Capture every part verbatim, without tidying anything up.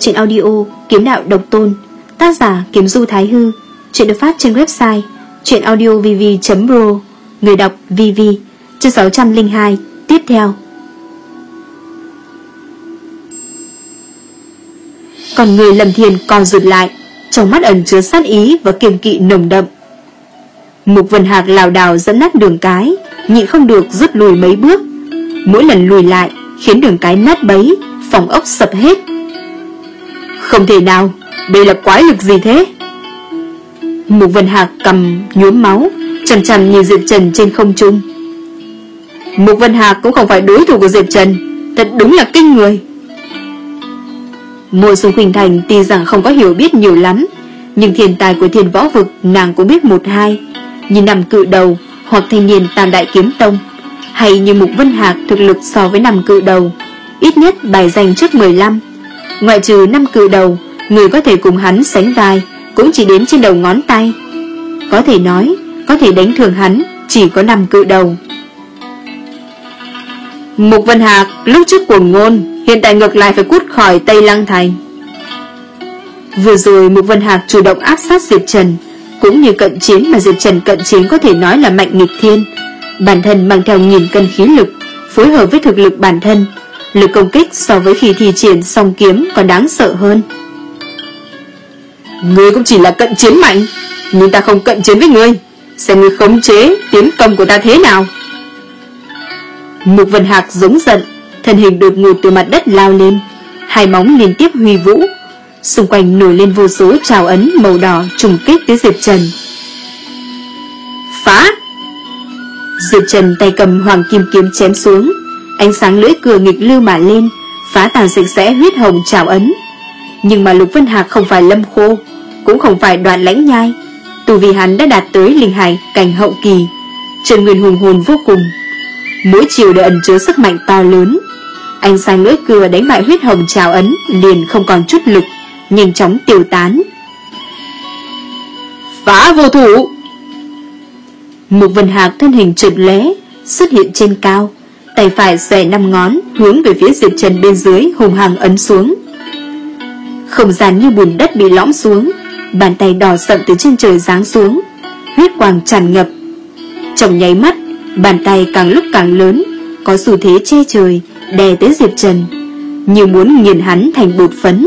truyện audio Kiếm Đạo Độc Tôn, tác giả Kiếm Du Thái Hư. Truyện được phát trên website truyệnaudiovv chấm pro, người đọc vê vê. Chương sáu trăm lẻ hai. Tiếp theo. Còn người Lâm Thiên co rụt lại, trong mắt ẩn chứa sát ý và kiêng kỵ nồng đậm. Mục Vân Hạc lảo đảo dẫn nát đường cái, nhịn không được rút lùi mấy bước. Mỗi lần lùi lại khiến đường cái nát bấy, phòng ốc sập hết. Không thể nào, đây là quái lực gì thế? Mục Vân Hạc cầm nhuốm máu, chằm chằm nhìn Diệp Trần trên không trung. Mục Vân Hạc cũng không phải đối thủ của Diệp Trần, thật đúng là kinh người. Mộ Dung Khuynh Thành tuy rằng không có hiểu biết nhiều lắm, nhưng thiên tài của Thiên Võ Vực nàng cũng biết một hai, như Năm Cự Đầu hoặc thanh niên Tam Đại Kiếm Tông, hay như Mục Vân Hạc thực lực so với Năm Cự Đầu ít nhất bài danh trước mười lăm. Ngoại trừ Năm Cự Đầu, người có thể cùng hắn sánh vai cũng chỉ đến trên đầu ngón tay. Có thể nói, có thể đánh thường hắn chỉ có Năm Cự Đầu. Mục Vân Hạc lúc trước cuồng ngôn, hiện tại ngược lại phải cút khỏi Tây Lăng Thành. Vừa rồi Mục Vân Hạc chủ động áp sát Diệp Trần, cũng như cận chiến mà Diệp Trần cận chiến có thể nói là mạnh nghịch thiên. Bản thân mang theo nghìn cân khí lực, phối hợp với thực lực bản thân, lực công kích so với khi thi triển song kiếm còn đáng sợ hơn. Ngươi cũng chỉ là cận chiến mạnh, nhưng ta không cận chiến với ngươi, xem ngươi khống chế tiến công của ta thế nào. Mục Vân Hạc giống giận, thân hình đột ngột từ mặt đất lao lên, hai móng liên tiếp huy vũ, xung quanh nổi lên vô số trảo ấn màu đỏ trùng kích tới Diệp Trần. Phá! Diệp Trần tay cầm hoàng kim kiếm chém xuống, ánh sáng lưỡi cưa nghịch lưu mà lên, phá tàn sạch sẽ huyết hồng trảo ấn. Nhưng mà Lục Vân Hạc không phải Lâm Khô, cũng không phải Đoạn Lãnh Nhai, tu vi hắn đã đạt tới linh hải cảnh hậu kỳ, chân nguyên hùng hồn vô cùng, mỗi chiều đều ẩn chứa sức mạnh to lớn. Ánh sáng lưỡi cưa đánh bại huyết hồng trảo ấn liền không còn chút lực, nhanh chóng tiêu tán. Phá vô thủ! Mục Vân Hạc thân hình chợt lóe, xuất hiện trên cao, tay phải xòe năm ngón hướng về phía Diệp Trần bên dưới hùng hăng ấn xuống. Không gian như bùn đất bị lõm xuống, bàn tay đỏ sậm từ trên trời giáng xuống, huyết quang tràn ngập. Trong nháy mắt, bàn tay càng lúc càng lớn, có xu thế che trời, đè tới Diệp Trần, như muốn nghiền hắn thành bột phấn.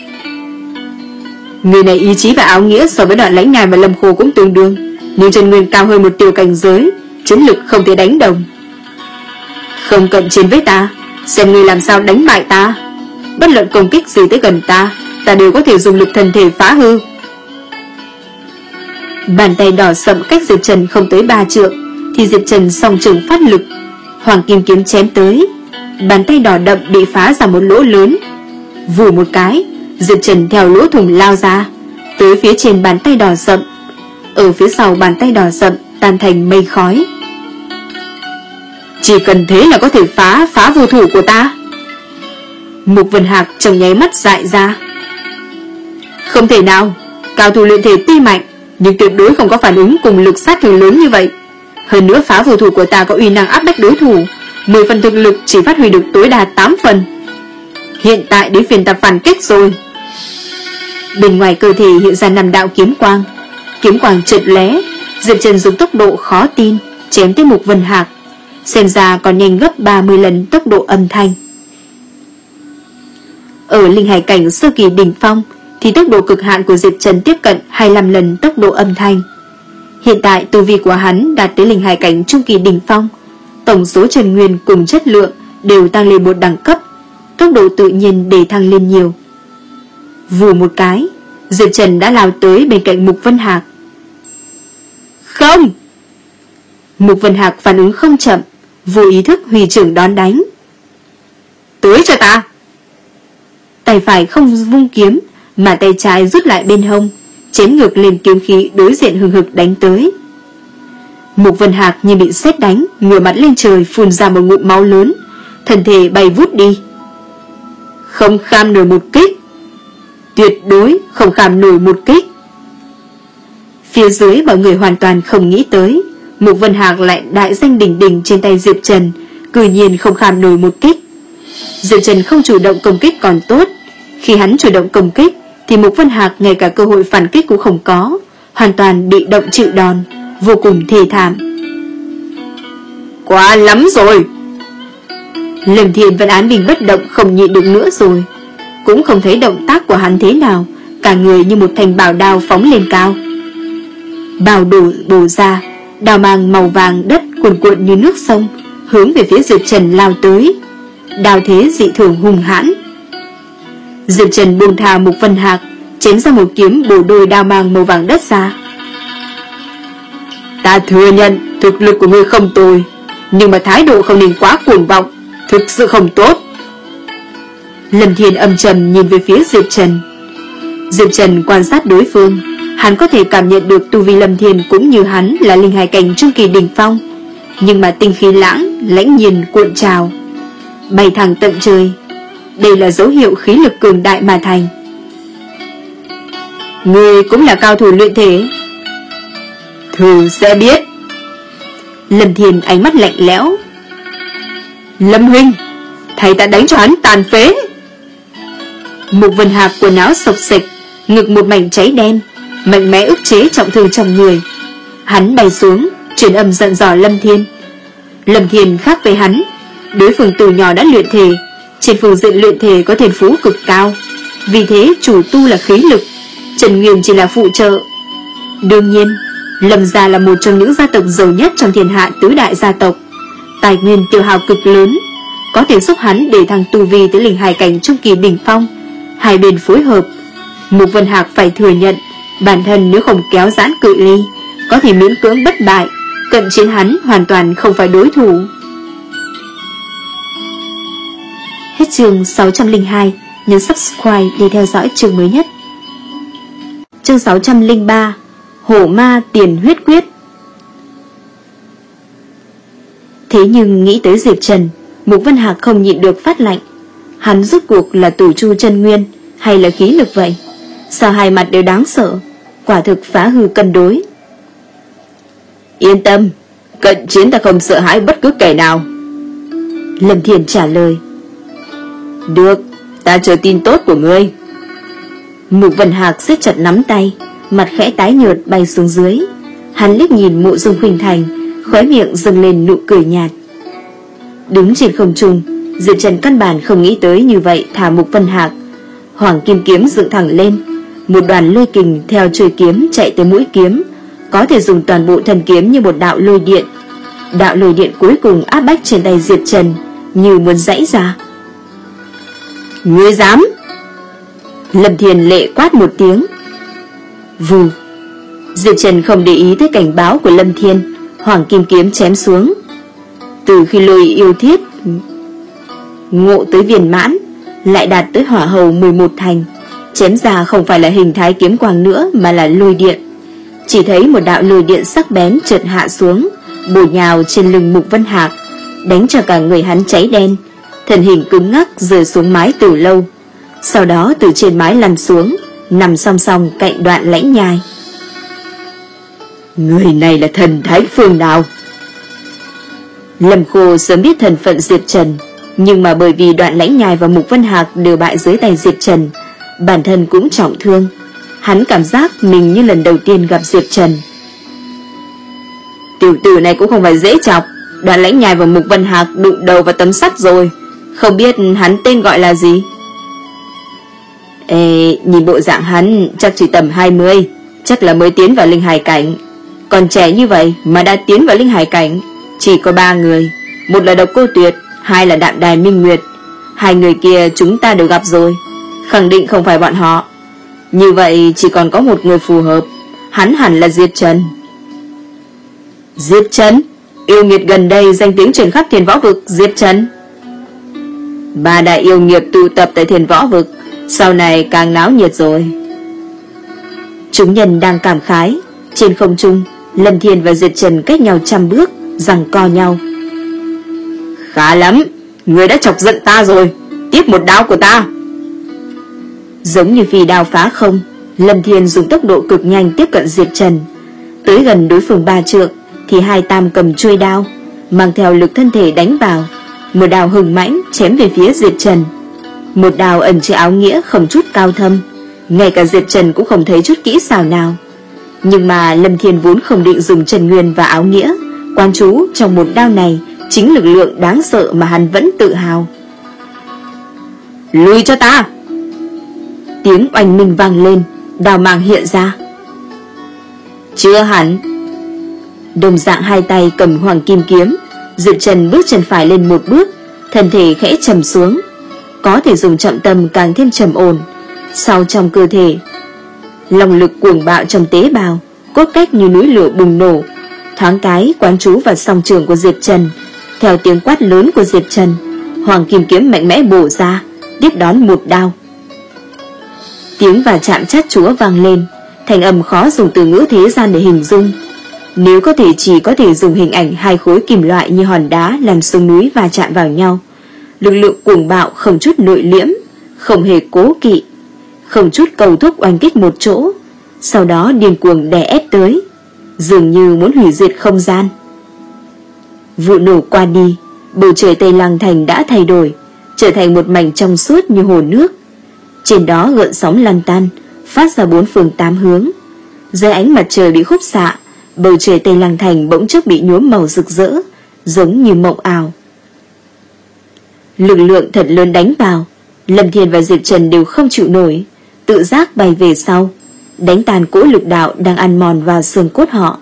Người này ý chí và áo nghĩa so với Đoạn Lãnh Nhai và Lâm Khô cũng tương đương, nhưng chân nguyên cao hơn một tiểu cảnh giới, chiến lực không thể đánh đồng. Không cận chiến với ta, xem ngươi làm sao đánh bại ta. Bất luận công kích gì tới gần ta, ta đều có thể dùng lực thần thể phá hư. Bàn tay đỏ sậm cách Diệp Trần không tới ba trượng, thì Diệp Trần song trường phát lực, hoàng kim kiếm chém tới, bàn tay đỏ đậm bị phá ra một lỗ lớn. Vù một cái, Diệp Trần theo lỗ thủng lao ra, tới phía trên bàn tay đỏ sậm, ở phía sau bàn tay đỏ sậm tan thành mây khói. Chỉ cần thế là có thể phá phá vô thủ của ta. Mục Vân Hạc trong nháy mắt dại ra. Không thể nào, cao thủ luyện thể tuy mạnh, nhưng tuyệt đối không có phản ứng cùng lực sát thương lớn như vậy. Hơn nữa phá vô thủ của ta có uy năng áp bách đối thủ, mười phần thực lực chỉ phát huy được tối đa tám phần. Hiện tại đến phiên ta phản kích rồi. Bên ngoài cơ thể hiện ra năm đạo kiếm quang, kiếm quang chợt lóe, Diệp Trần dùng tốc độ khó tin chém tới Mục Vân Hạc, xem ra còn nhanh gấp ba mươi lần tốc độ âm thanh. Ở linh hải cảnh sơ kỳ đỉnh phong thì tốc độ cực hạn của Diệp Trần tiếp cận hai mươi lăm lần tốc độ âm thanh. Hiện tại tu vi của hắn đạt tới linh hải cảnh trung kỳ đỉnh phong, tổng số chân nguyên cùng chất lượng đều tăng lên một đẳng cấp, tốc độ tự nhiên để thăng lên nhiều. Vù một cái, Diệp Trần đã lao tới bên cạnh Mục Vân Hạc. Không! Mục Vân Hạc phản ứng không chậm, vô ý thức huy trưởng đón đánh. Tới cho ta! Tay phải không vung kiếm, mà tay trái rút lại bên hông, chém ngược lên kiếm khí đối diện hừng hực đánh tới. Mục Vân Hạc như bị sét đánh, ngửa mặt lên trời phun ra một ngụm máu lớn, thân thể bay vút đi. Không kham nổi một kích, tuyệt đối không kham nổi một kích. Phía dưới mọi người hoàn toàn không nghĩ tới, Mục Vân Hạc lại đại danh đỉnh đỉnh trên tay Diệp Trần, cư nhiên không kham nổi một kích. Diệp Trần không chủ động công kích còn tốt, Khi hắn chủ động công kích thì Mục Vân Hạc ngay cả cơ hội phản kích cũng không có, hoàn toàn bị động chịu đòn, vô cùng thê thảm. Quá lắm rồi. Lâm Thiên vẫn án bình bất động, không nhịn được nữa rồi. Cũng không thấy động tác của hắn thế nào, cả người như một thanh bảo đao phóng lên cao. Bào đổ bổ ra, đao mang màu vàng đất cuồn cuộn như nước sông, hướng về phía Diệp Trần lao tới. Đao thế dị thường hung hãn. Diệp Trần buông thà Mục Vân Hạc, chém ra một kiếm bổ đôi đao mang màu vàng đất ra. Ta thừa nhận thực lực của ngươi không tồi, nhưng mà thái độ không nên quá cuồng vọng, thực sự không tốt. Lâm Thiên âm trầm nhìn về phía Diệp Trần. Diệp Trần quan sát đối phương, hắn có thể cảm nhận được tu vi Lâm Thiên cũng như hắn là linh hải cảnh trung kỳ đỉnh phong, nhưng mà tinh khí lãng, lãnh nhiên cuộn trào, bay thẳng tận trời. Đây là dấu hiệu khí lực cường đại mà thành. Ngươi cũng là cao thủ luyện thể. Thử sẽ biết. Lâm Thiên ánh mắt lạnh lẽo. Lâm huynh, thầy ta đánh cho hắn tàn phế. Mục Vân Hạc quần áo sộc xịch, ngực một mảnh cháy đen, mạnh mẽ ức chế trọng thương trong người. Hắn bay xuống, truyền âm giận dò Lâm Thiên. Lâm Thiên khác với hắn, đối phương từ nhỏ đã luyện thể, trên phương diện luyện thể có thiên phú cực cao, vì thế chủ tu là khí lực, Trần Nguyên chỉ là phụ trợ. Đương nhiên, Lâm gia là một trong những gia tộc giàu nhất trong thiên hạ tứ đại gia tộc, tài nguyên tiêu hao cực lớn, có thể giúp hắn để thăng tu vi tới linh hải cảnh trung kỳ đỉnh phong. Hai bên phối hợp, Mục Vân Hạc phải thừa nhận, bản thân nếu không kéo giãn cự ly, có thể miễn cưỡng bất bại, cận chiến hắn hoàn toàn không phải đối thủ. Hết chương sáu trăm lẻ hai, nhấn subscribe để theo dõi chương mới nhất. Chương sáu trăm lẻ ba, Hổ Ma Tiền Huyết Quyết. Thế nhưng nghĩ tới Diệp Trần, Mục Vân Hạc không nhịn được phát lạnh. Hắn rốt cuộc là tử chu chân nguyên hay là khí lực vậy? Sao hai mặt đều đáng sợ, quả thực phá hư cân đối. Yên tâm, cận chiến ta không sợ hãi bất cứ kẻ nào. Lâm Thiên trả lời. Được, ta chờ tin tốt của ngươi. Mục Vân Hạc siết chặt nắm tay, mặt khẽ tái nhợt bay xuống dưới. Hắn liếc nhìn Mộ Dung Khuynh Thành, khóe miệng dâng lên nụ cười nhạt. Đứng trên không trung, Diệp Trần căn bản không nghĩ tới như vậy thả Mục Vân Hạc. Hoàng kim kiếm dựng thẳng lên, một đoàn lôi kình theo chuôi kiếm chạy tới mũi kiếm, có thể dùng toàn bộ thần kiếm như một đạo lôi điện. Đạo lôi điện cuối cùng áp bách trên tay Diệp Trần, như muốn giãy ra. Ngươi dám? Lâm Thiên lệ quát một tiếng. Vù. Diệp Trần không để ý tới cảnh báo của Lâm Thiên, hoàng kim kiếm chém xuống. Từ khi lôi yêu thiết ngộ tới viên mãn, lại đạt tới hỏa hầu mười một thành, chém ra không phải là hình thái kiếm quang nữa mà là lôi điện. Chỉ thấy một đạo lôi điện sắc bén chợt hạ xuống, bổ nhào trên lưng Mục Vân Hạc, đánh cho cả người hắn cháy đen, thân hình cứng ngắc rơi xuống mái từ lâu. Sau đó từ trên mái lăn xuống, nằm song song cạnh Đoạn Lãnh Nhai. Người này là thần thánh phương nào? Lâm Khô sớm biết thân phận Diệp Trần, nhưng mà bởi vì Đoạn Lãnh Nhai và Mục Vân Hạc đều bại dưới tay Diệp Trần, bản thân cũng trọng thương. Hắn cảm giác mình như lần đầu tiên gặp Diệp Trần. Tiểu tử này cũng không phải dễ chọc. Đoạn Lãnh Nhai và Mục Vân Hạc đụng đầu vào tấm sắt rồi, không biết hắn tên gọi là gì. Ê, nhìn bộ dạng hắn chắc chỉ tầm hai mươi, chắc là mới tiến vào linh hải cảnh. Còn trẻ như vậy mà đã tiến vào linh hải cảnh, chỉ có ba người, một là Độc Cô Tuyệt, hai là Đạm Đài Minh Nguyệt. Hai người kia chúng ta đều gặp rồi, khẳng định không phải bọn họ. Như vậy chỉ còn có một người phù hợp, hắn hẳn là Diệp Trần. Diệp Trần? Yêu nghiệt gần đây danh tiếng truyền khắp Thiên Võ Vực. Diệp Trần, ba đại yêu nghiệt tụ tập tại Thiên Võ Vực, sau này càng náo nhiệt rồi. Chúng nhân đang cảm khái. Trên không trung, Lâm Thiên và Diệp Trần cách nhau trăm bước, giằng co nhau. Khá lắm, người đã chọc giận ta rồi, tiếp một đao của ta. Giống như phi đao phá không, Lâm Thiên dùng tốc độ cực nhanh tiếp cận Diệp Trần. Tới gần đối phương ba trượng thì hai tam cầm chuôi đao, mang theo lực thân thể đánh vào, một đao hùng mãnh chém về phía Diệp Trần. Một đao ẩn chứa áo nghĩa không chút cao thâm, ngay cả Diệp Trần cũng không thấy chút kỹ xảo nào. Nhưng mà Lâm Thiên vốn không định dùng Trần Nguyên và áo nghĩa, quán trú trong một đao này chính lực lượng đáng sợ mà hắn vẫn tự hào. Lùi cho ta! Tiếng oanh minh vang lên, đao mang hiện ra. Chưa hẳn. Đồng dạng hai tay cầm hoàng kim kiếm, Diệp Trần bước chân phải lên một bước, thân thể khẽ trầm xuống, có thể dùng trọng tâm càng thêm trầm ổn. Sau trong cơ thể, lòng lực cuồng bạo trong tế bào, cốt cách như núi lửa bùng nổ, thoáng cái quán trú vào song trường của Diệp Trần. Theo tiếng quát lớn của Diệp Trần, hoàng kim kiếm mạnh mẽ bổ ra, tiếp đón một đao. Tiếng va chạm chát chúa vang lên, thành âm khó dùng từ ngữ thế gian để hình dung. Nếu có thể chỉ có thể dùng hình ảnh hai khối kim loại như hòn đá làm sông núi va chạm vào nhau. Lực lượng cuồng bạo không chút nội liễm, không hề cố kỵ, không chút cầu thúc oanh kích một chỗ, sau đó điên cuồng đè ép tới, dường như muốn hủy diệt không gian. Vụ nổ qua đi, bầu trời Tây Lăng Thành đã thay đổi, trở thành một mảnh trong suốt như hồ nước. Trên đó gợn sóng lăn tăn, phát ra bốn phương tám hướng. Dưới ánh mặt trời bị khúc xạ, bầu trời Tây Lăng Thành bỗng chốc bị nhuốm màu rực rỡ, giống như mộng ảo. Lực lượng thật lớn đánh vào, Lâm Thiên và Diệp Trần đều không chịu nổi, tự giác bay về sau, đánh tàn cỗ lực đạo đang ăn mòn vào xương cốt họ.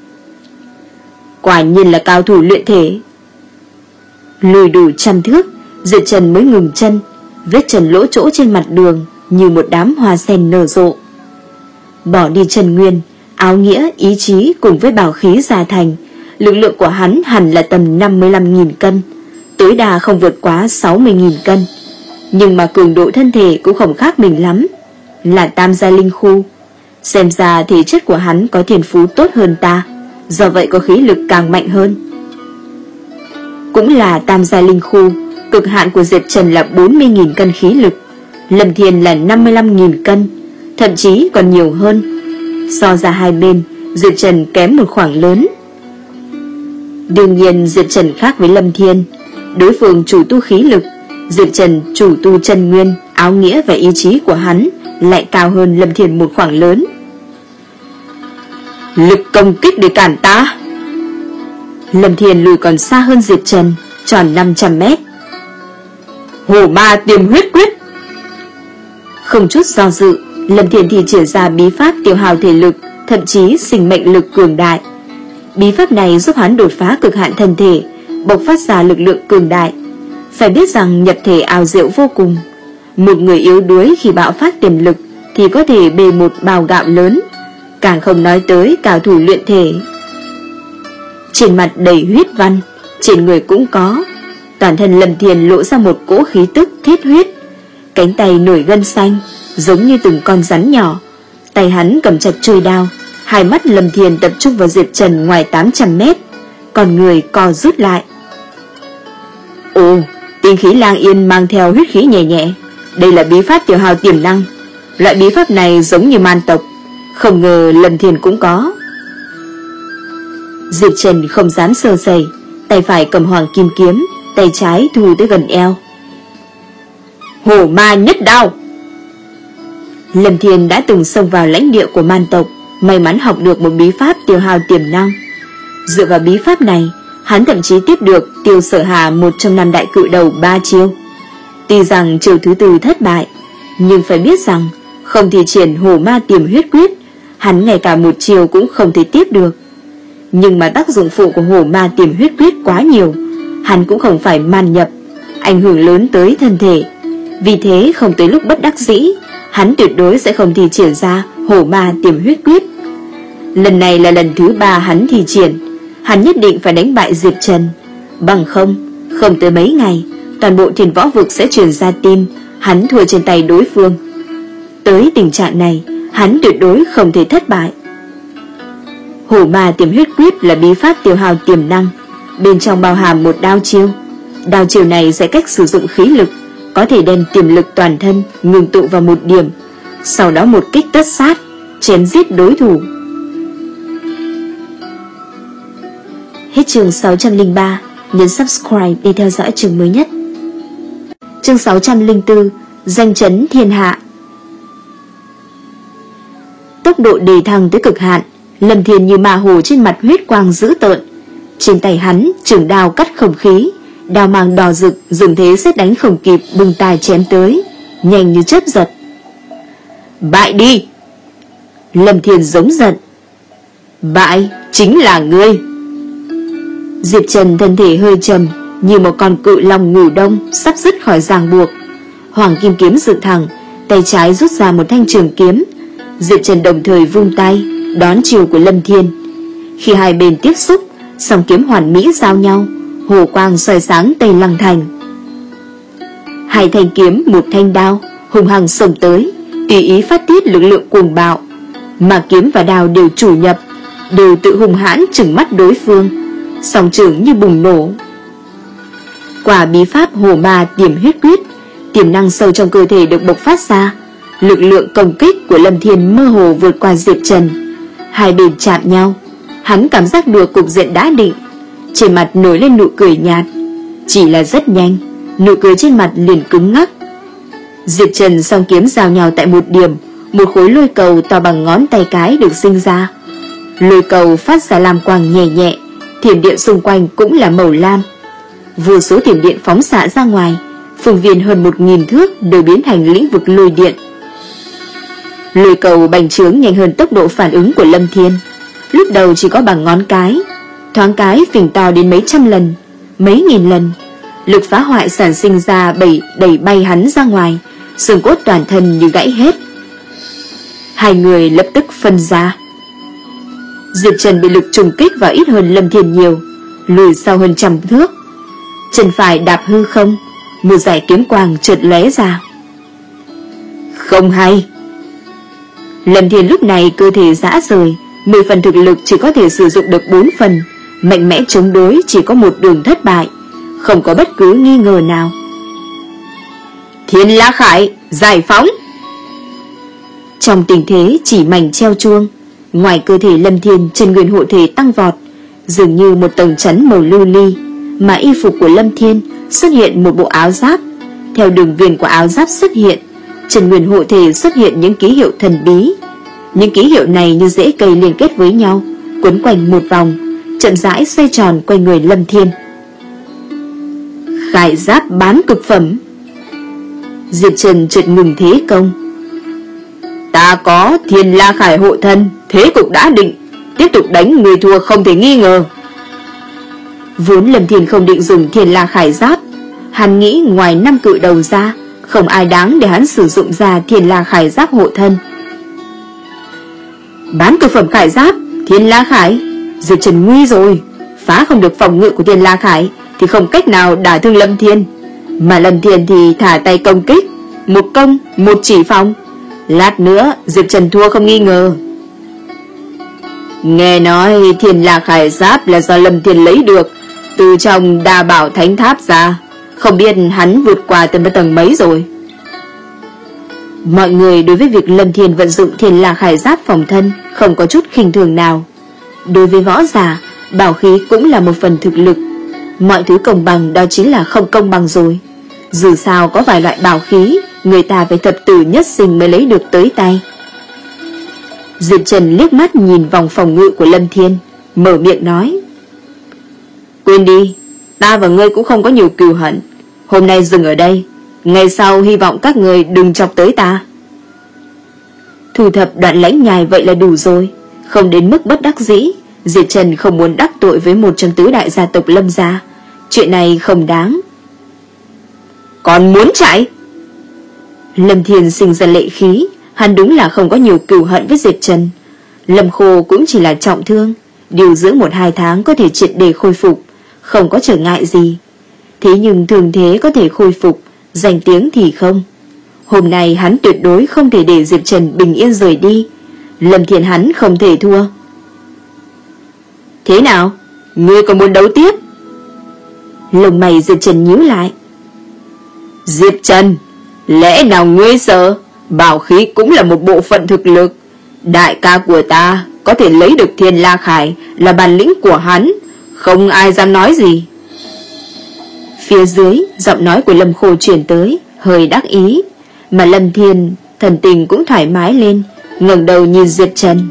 Quả nhiên là cao thủ luyện thể. Lùi đủ trăm thước, Diệp Trần mới ngừng chân, vết trần lỗ chỗ trên mặt đường như một đám hoa sen nở rộ. Bỏ đi Trần Nguyên, áo nghĩa, ý chí cùng với bảo khí gia thành, lực lượng của hắn hẳn là tầm năm mươi lăm nghìn cân, tối đa không vượt quá sáu mươi nghìn cân. Nhưng mà cường độ thân thể cũng không khác mình lắm, là tam gia linh khu. Xem ra thể chất của hắn có thiên phú tốt hơn ta, do vậy có khí lực càng mạnh hơn. Cũng là tam gia linh khu, cực hạn của Diệp Trần là bốn mươi nghìn cân khí lực, Lâm Thiên là năm mươi lăm nghìn cân, thậm chí còn nhiều hơn. So ra hai bên, Diệp Trần kém một khoảng lớn. Đương nhiên Diệp Trần khác với Lâm Thiên, đối phương chủ tu khí lực, Diệp Trần chủ tu chân nguyên, áo nghĩa và ý chí của hắn lại cao hơn Lâm Thiên một khoảng lớn. Lực công kích để cản ta. Lâm Thiên lùi còn xa hơn Diệp Trần, tròn năm trăm mét. Hổ ma tiềm huyết quyết. Không chút do dự, Lâm Thiên thì triển ra bí pháp tiêu hao thể lực, thậm chí sinh mệnh lực cường đại. Bí pháp này giúp hắn đột phá cực hạn thân thể, bộc phát ra lực lượng cường đại. Phải biết rằng nhập thể ảo diệu vô cùng. Một người yếu đuối khi bạo phát tiềm lực thì có thể bề một bào gạo lớn, càng không nói tới cao thủ luyện thể. Trên mặt đầy huyết văn, trên người cũng có. Toàn thân Lâm Thiên lộ ra một cỗ khí tức thiết huyết, cánh tay nổi gân xanh, giống như từng con rắn nhỏ. Tay hắn cầm chặt chuôi đao, hai mắt Lâm Thiên tập trung vào Diệp Trần ngoài tám trăm mét, còn người co rút lại. Ồ, tinh khí lang yên mang theo huyết khí nhẹ nhẹ, đây là bí pháp tiêu hao tiềm năng. Loại bí pháp này giống như man tộc, không ngờ Lâm Thiên cũng có. Diệp Trần không dám sơ sẩy, tay phải cầm hoàng kim kiếm, tay trái thu tới gần eo. Hổ ma nhất đao. Lâm Thiên đã từng xông vào lãnh địa của man tộc, may mắn học được một bí pháp tiêu hao tiềm năng. Dựa vào bí pháp này, hắn thậm chí tiếp được Tiêu Sở Hà một trong năm đại cự đầu ba chiêu. Tuy rằng chiêu thứ tư thất bại, nhưng phải biết rằng không thi triển hổ ma tiềm huyết quyết, hắn ngay cả một chiêu cũng không thể tiếp được. Nhưng mà tác dụng phụ của hổ ma tiềm huyết quyết quá nhiều, hắn cũng không phải man nhập, ảnh hưởng lớn tới thân thể. Vì thế không tới lúc bất đắc dĩ, hắn tuyệt đối sẽ không thi triển ra hổ ma tiềm huyết quyết. Lần này là lần thứ ba hắn thi triển, hắn nhất định phải đánh bại Diệp Trần. Bằng không, không tới mấy ngày, toàn bộ Thiên Võ vực sẽ truyền ra tin hắn thua trên tay đối phương. Tới tình trạng này, hắn tuyệt đối không thể thất bại. Hổ ma tiềm huyết quyết là bí pháp tiêu hao tiềm năng, bên trong bao hàm một đao chiêu. Đao chiêu này sẽ cách sử dụng khí lực, có thể đem tiềm lực toàn thân ngừng tụ vào một điểm, sau đó một kích tất sát, chém giết đối thủ. Hết chương sáu trăm lẻ ba, nhấn subscribe để theo dõi chương mới nhất. Chương sáu trăm lẻ bốn, danh chấn thiên hạ. Tốc độ đề thăng tới cực hạn, Lâm Thiên như ma hồ trên mặt huyết quang dữ tợn. Trên tay hắn trường đao cắt không khí, đao mang đỏ rực dùng thế xét đánh không kịp bùng tài chém tới, nhanh như chớp giật. Bại đi! Lâm Thiên giống giận. Bại chính là ngươi. Diệp Trần thân thể hơi trầm, như một con cự long ngủ đông sắp dứt khỏi ràng buộc. Hoàng kim kiếm dựng thẳng, tay trái rút ra một thanh trường kiếm. Diệp Trần đồng thời vung tay đón chiều của Lâm Thiên. Khi hai bên tiếp xúc, song kiếm hoàn mỹ giao nhau, hồ quang soi sáng Tây Lăng Thành. Hai thanh kiếm, một thanh đao hùng hăng xông tới, tùy ý phát tiết lực lượng cuồng bạo, mà kiếm và đao đều chủ nhập, đều tự hung hãn trừng mắt đối phương, song trường như bùng nổ. Quả bí pháp Hồ Ma Tiềm Huyết Quyết, tiềm năng sâu trong cơ thể được bộc phát ra. Lực lượng công kích của Lâm Thiên mơ hồ vượt qua Diệp Trần. Hai bên chạm nhau, hắn cảm giác được cục diện đã định, trên mặt nổi lên nụ cười nhạt. Chỉ là rất nhanh, nụ cười trên mặt liền cứng ngắc. Diệp Trần song kiếm giao nhau tại một điểm, một khối lôi cầu to bằng ngón tay cái được sinh ra. Lôi cầu phát ra lam quang nhẹ nhẹ, thiểm điện xung quanh cũng là màu lam. Vô số thiểm điện phóng xạ ra ngoài, phương viên hơn một nghìn thước đều biến thành lĩnh vực lôi điện. Lôi cầu bành trướng nhanh hơn tốc độ phản ứng của Lâm Thiên. Lúc đầu chỉ có bằng ngón cái, thoáng cái phình to đến mấy trăm lần, mấy nghìn lần. Lực phá hoại sản sinh ra bầy đẩy bay hắn ra ngoài, xương cốt toàn thân như gãy hết. Hai người lập tức phân ra. Diệp Trần bị lực trùng kích vào ít hơn Lâm Thiên nhiều, lùi sau hơn trăm thước. Chân phải đạp hư không, một dải kiếm quang chợt lóe ra. Không hay. Lâm Thiên lúc này cơ thể rã rời, mười phần thực lực chỉ có thể sử dụng được bốn phần, mạnh mẽ chống đối chỉ có một đường thất bại, không có bất cứ nghi ngờ nào. Thiên La Khải, giải phóng! Trong tình thế chỉ mảnh treo chuông, ngoài cơ thể Lâm Thiên chân nguyên hộ thể tăng vọt, dường như một tầng chắn màu lưu ly, mà y phục của Lâm Thiên xuất hiện một bộ áo giáp. Theo đường viền của áo giáp xuất hiện, chân nguyên hộ thể xuất hiện những ký hiệu thần bí. Những ký hiệu này như rễ cây liên kết với nhau, quấn quanh một vòng, chậm rãi xoay tròn quanh người Lâm Thiên. Khải giáp bán cực phẩm. Diệp Trần chợt ngừng thế công. Ta có Thiên La Khải hộ thân, thế cục đã định, tiếp tục đánh người thua không thể nghi ngờ. Vốn Lâm Thiên không định dùng Thiên La Khải giáp, hắn nghĩ ngoài năm cự đầu ra, không ai đáng để hắn sử dụng ra Thiên La Khải giáp hộ thân. Bán cực phẩm khải giáp, Thiên La Khải, Diệp Trần nguy rồi. Phá không được phòng ngự của Thiên La Khải thì không cách nào đả thương Lâm Thiên, mà Lâm Thiên thì thả tay công kích, một công một chỉ phòng. Lát nữa Diệp Trần thua không nghi ngờ. Nghe nói Thiên La Khải giáp là do Lâm Thiên lấy được từ trong Đa Bảo Thánh Tháp ra, không biết hắn vượt qua tầng tầng mấy rồi. Mọi người đối với việc Lâm Thiên vận dụng Thiên La Khải giáp phòng thân không có chút khinh thường nào. Đối với võ giả, bảo khí cũng là một phần thực lực. Mọi thứ công bằng đó chính là không công bằng rồi. Dù sao có vài loại bảo khí người ta phải thập tử nhất sinh mới lấy được tới tay. Diệp Trần liếc mắt nhìn vòng phòng ngự của Lâm Thiên, mở miệng nói: Quên đi, ta và ngươi cũng không có nhiều cừu hận. Hôm nay dừng ở đây, ngày sau hy vọng các người đừng chọc tới ta. Thu thập đoạn lãnh nhai vậy là đủ rồi, không đến mức bất đắc dĩ. Diệp Trần không muốn đắc tội với một trong tứ đại gia tộc Lâm gia, chuyện này không đáng. Còn muốn chạy? Lâm Thiên sinh ra lệ khí, hắn đúng là không có nhiều cừu hận với Diệp Trần. Lâm Khô cũng chỉ là trọng thương, điều dưỡng một hai tháng có thể triệt để khôi phục, không có trở ngại gì. Thế nhưng thường thế có thể khôi phục, danh tiếng thì không. Hôm nay hắn tuyệt đối không thể để Diệp Trần bình yên rời đi. Lâm Thiên hắn không thể thua. Thế nào? Ngươi còn muốn đấu tiếp? Lông mày Diệp Trần nhíu lại. Diệp Trần, lẽ nào ngươi sợ? Bảo khí cũng là một bộ phận thực lực. Đại ca của ta có thể lấy được Thiên La Khải là bản lĩnh của hắn, không ai dám nói gì. Phía dưới, giọng nói của Lâm Khô truyền tới, hơi đắc ý, mà Lâm Thiên thần tình cũng thoải mái lên, ngẩng đầu nhìn Diệp Trần.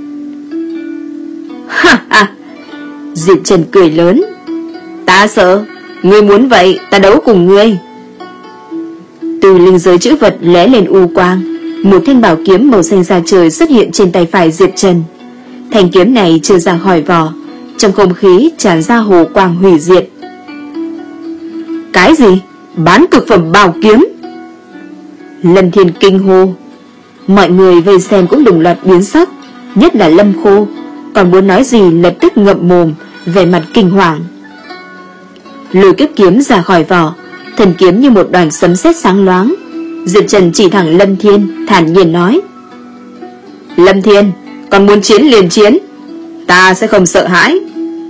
Ha ha! Diệp Trần cười lớn. Ta sợ, ngươi muốn vậy, ta đấu cùng ngươi. Từ linh giới chữ vật lóe lên u quang, một thanh bảo kiếm màu xanh da trời xuất hiện trên tay phải Diệp Trần. Thanh kiếm này chưa ra khỏi vỏ, trong không khí tràn ra hồ quang hủy diệt. Cái gì? Bán cực phẩm bảo kiếm? Lâm Thiên kinh hô. Mọi người vây xem cũng đồng loạt biến sắc, nhất là Lâm Khô, còn muốn nói gì lập tức ngậm mồm, vẻ mặt kinh hoàng. Lôi kiếp kiếm ra khỏi vỏ, thần kiếm như một đoàn sấm sét sáng loáng. Diệp Trần chỉ thẳng Lâm Thiên, thản nhiên nói: Lâm Thiên, còn muốn chiến liền chiến, ta sẽ không sợ hãi.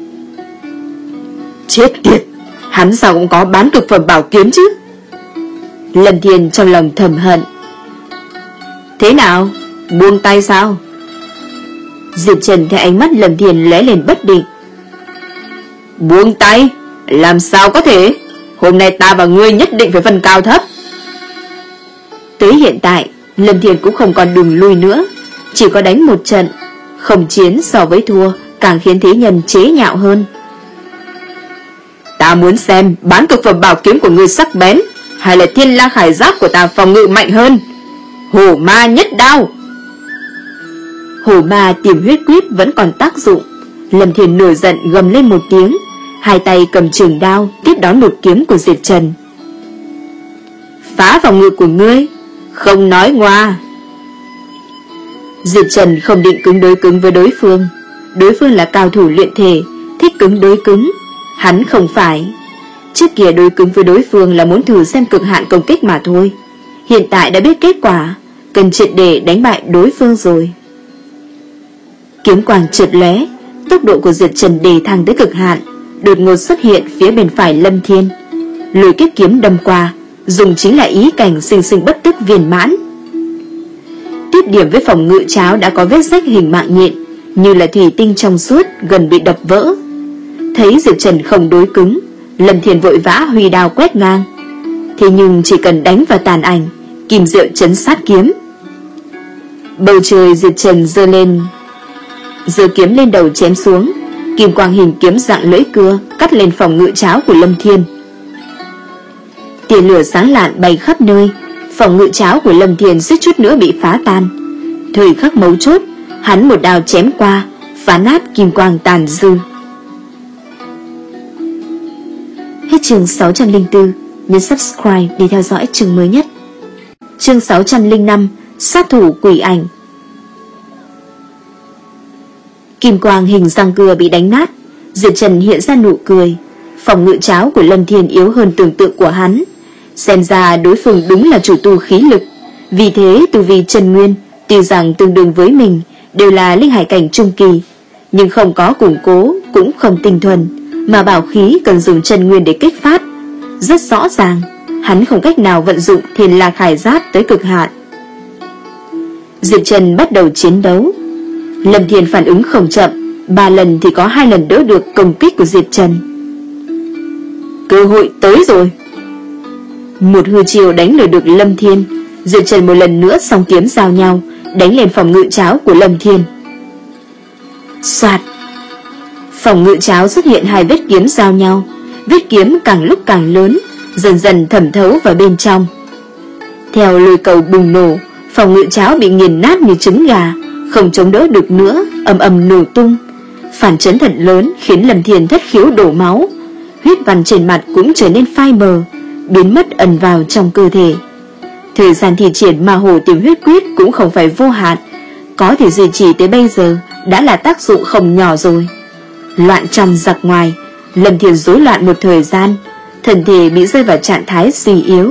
Chết tiệt, hắn sao cũng có bán cực phẩm bảo kiếm chứ? Lâm Thiên trong lòng thầm hận. Thế nào, buông tay sao? Diệp Trần thấy ánh mắt Lâm Thiên lóe lên bất định. Buông tay? Làm sao có thể? Hôm nay ta và ngươi nhất định phải phân cao thấp. Tới hiện tại, Lâm Thiên cũng không còn đường lui nữa, chỉ có đánh một trận. Không chiến so với thua càng khiến thế nhân chế nhạo hơn. Ta muốn xem bán cực phẩm bảo kiếm của ngươi sắc bén, hay là thiên la khải giáp của ta phòng ngự mạnh hơn. Hổ ma nhất đao. Hổ ma tiềm huyết quyết vẫn còn tác dụng. Lâm Thiên nổi giận gầm lên một tiếng, hai tay cầm trường đao tiếp đón một kiếm của Diệp Trần. Phá phòng ngự của ngươi, không nói ngoa. Diệp Trần không định cứng đối cứng với đối phương. Đối phương là cao thủ luyện thể, thích cứng đối cứng. Hắn không phải. Trước kia đối cứng với đối phương là muốn thử xem cực hạn công kích mà thôi. Hiện tại đã biết kết quả, cần triệt để đánh bại đối phương rồi. Kiếm quang chợt lóe, tốc độ của Diệp Trần đề thăng tới cực hạn, đột ngột xuất hiện phía bên phải Lâm Thiên. Lôi kiếp kiếm đâm qua, dùng chính là ý cảnh sinh sinh bất tức viên mãn. Tiếp điểm với phòng ngự cháo đã có vết rách hình mạng nhện, như là thủy tinh trong suốt gần bị đập vỡ. Thấy Diệp Trần không đối cứng, Lâm Thiên vội vã huy đao quét ngang. Thế nhưng chỉ cần đánh vào tàn ảnh, kim diệu chấn sát kiếm. Bầu trời Diệp Trần giơ lên, giơ kiếm lên đầu chém xuống, kim quang hình kiếm dạng lưỡi cưa cắt lên phòng ngự cháo của Lâm Thiên. Tia lửa sáng lạn bay khắp nơi, phòng ngự cháo của Lâm Thiên suýt chút nữa bị phá tan. Thời khắc mấu chốt, hắn một đao chém qua, phá nát kim quang tàn dư. Hết chương sáu trăm lẻ bốn, nhấn subscribe để theo dõi chương mới nhất. Chương sáu trăm lẻ năm, sát thủ quỷ ảnh. Kim quang hình răng cưa bị đánh nát, Diệp Trần hiện ra nụ cười. Phòng ngự cháo của Lâm Thiên yếu hơn tưởng tượng của hắn, xem ra đối phương đúng là chủ tu khí lực. Vì thế tu vi Trần Nguyên tuy rằng tương đương với mình, đều là linh hải cảnh trung kỳ, nhưng không có củng cố, cũng không tinh thuần, mà bảo khí cần dùng Trần Nguyên để kích phát. Rất rõ ràng, hắn không cách nào vận dụng thiên la khải giáp tới cực hạn. Diệp Trần bắt đầu chiến đấu. Lâm Thiên phản ứng không chậm, ba lần thì có hai lần đỡ được công kích của Diệp Trần. Cơ hội tới rồi. Một hư chiêu đánh lừa được Lâm Thiên. Diệp Trần một lần nữa song kiếm giao nhau, đánh lên phòng ngự cháo của Lâm Thiên. Soạt. Phòng ngự cháo xuất hiện hai vết kiếm giao nhau, vết kiếm càng lúc càng lớn, dần dần thẩm thấu vào bên trong. Theo lôi cầu bùng nổ, phòng ngự cháo bị nghiền nát như trứng gà, không chống đỡ được nữa, ầm ầm nổ tung. Phản chấn thật lớn khiến Lâm Thiên thất khiếu đổ máu, huyết văn trên mặt cũng trở nên phai mờ, biến mất ẩn vào trong cơ thể. Thời gian thi triển ma hồ tiềm huyết quyết cũng không phải vô hạn, có thể duy trì tới bây giờ đã là tác dụng không nhỏ rồi. Loạn trong giặc ngoài, Lâm Thiên rối loạn một thời gian, thân thể bị rơi vào trạng thái suy yếu.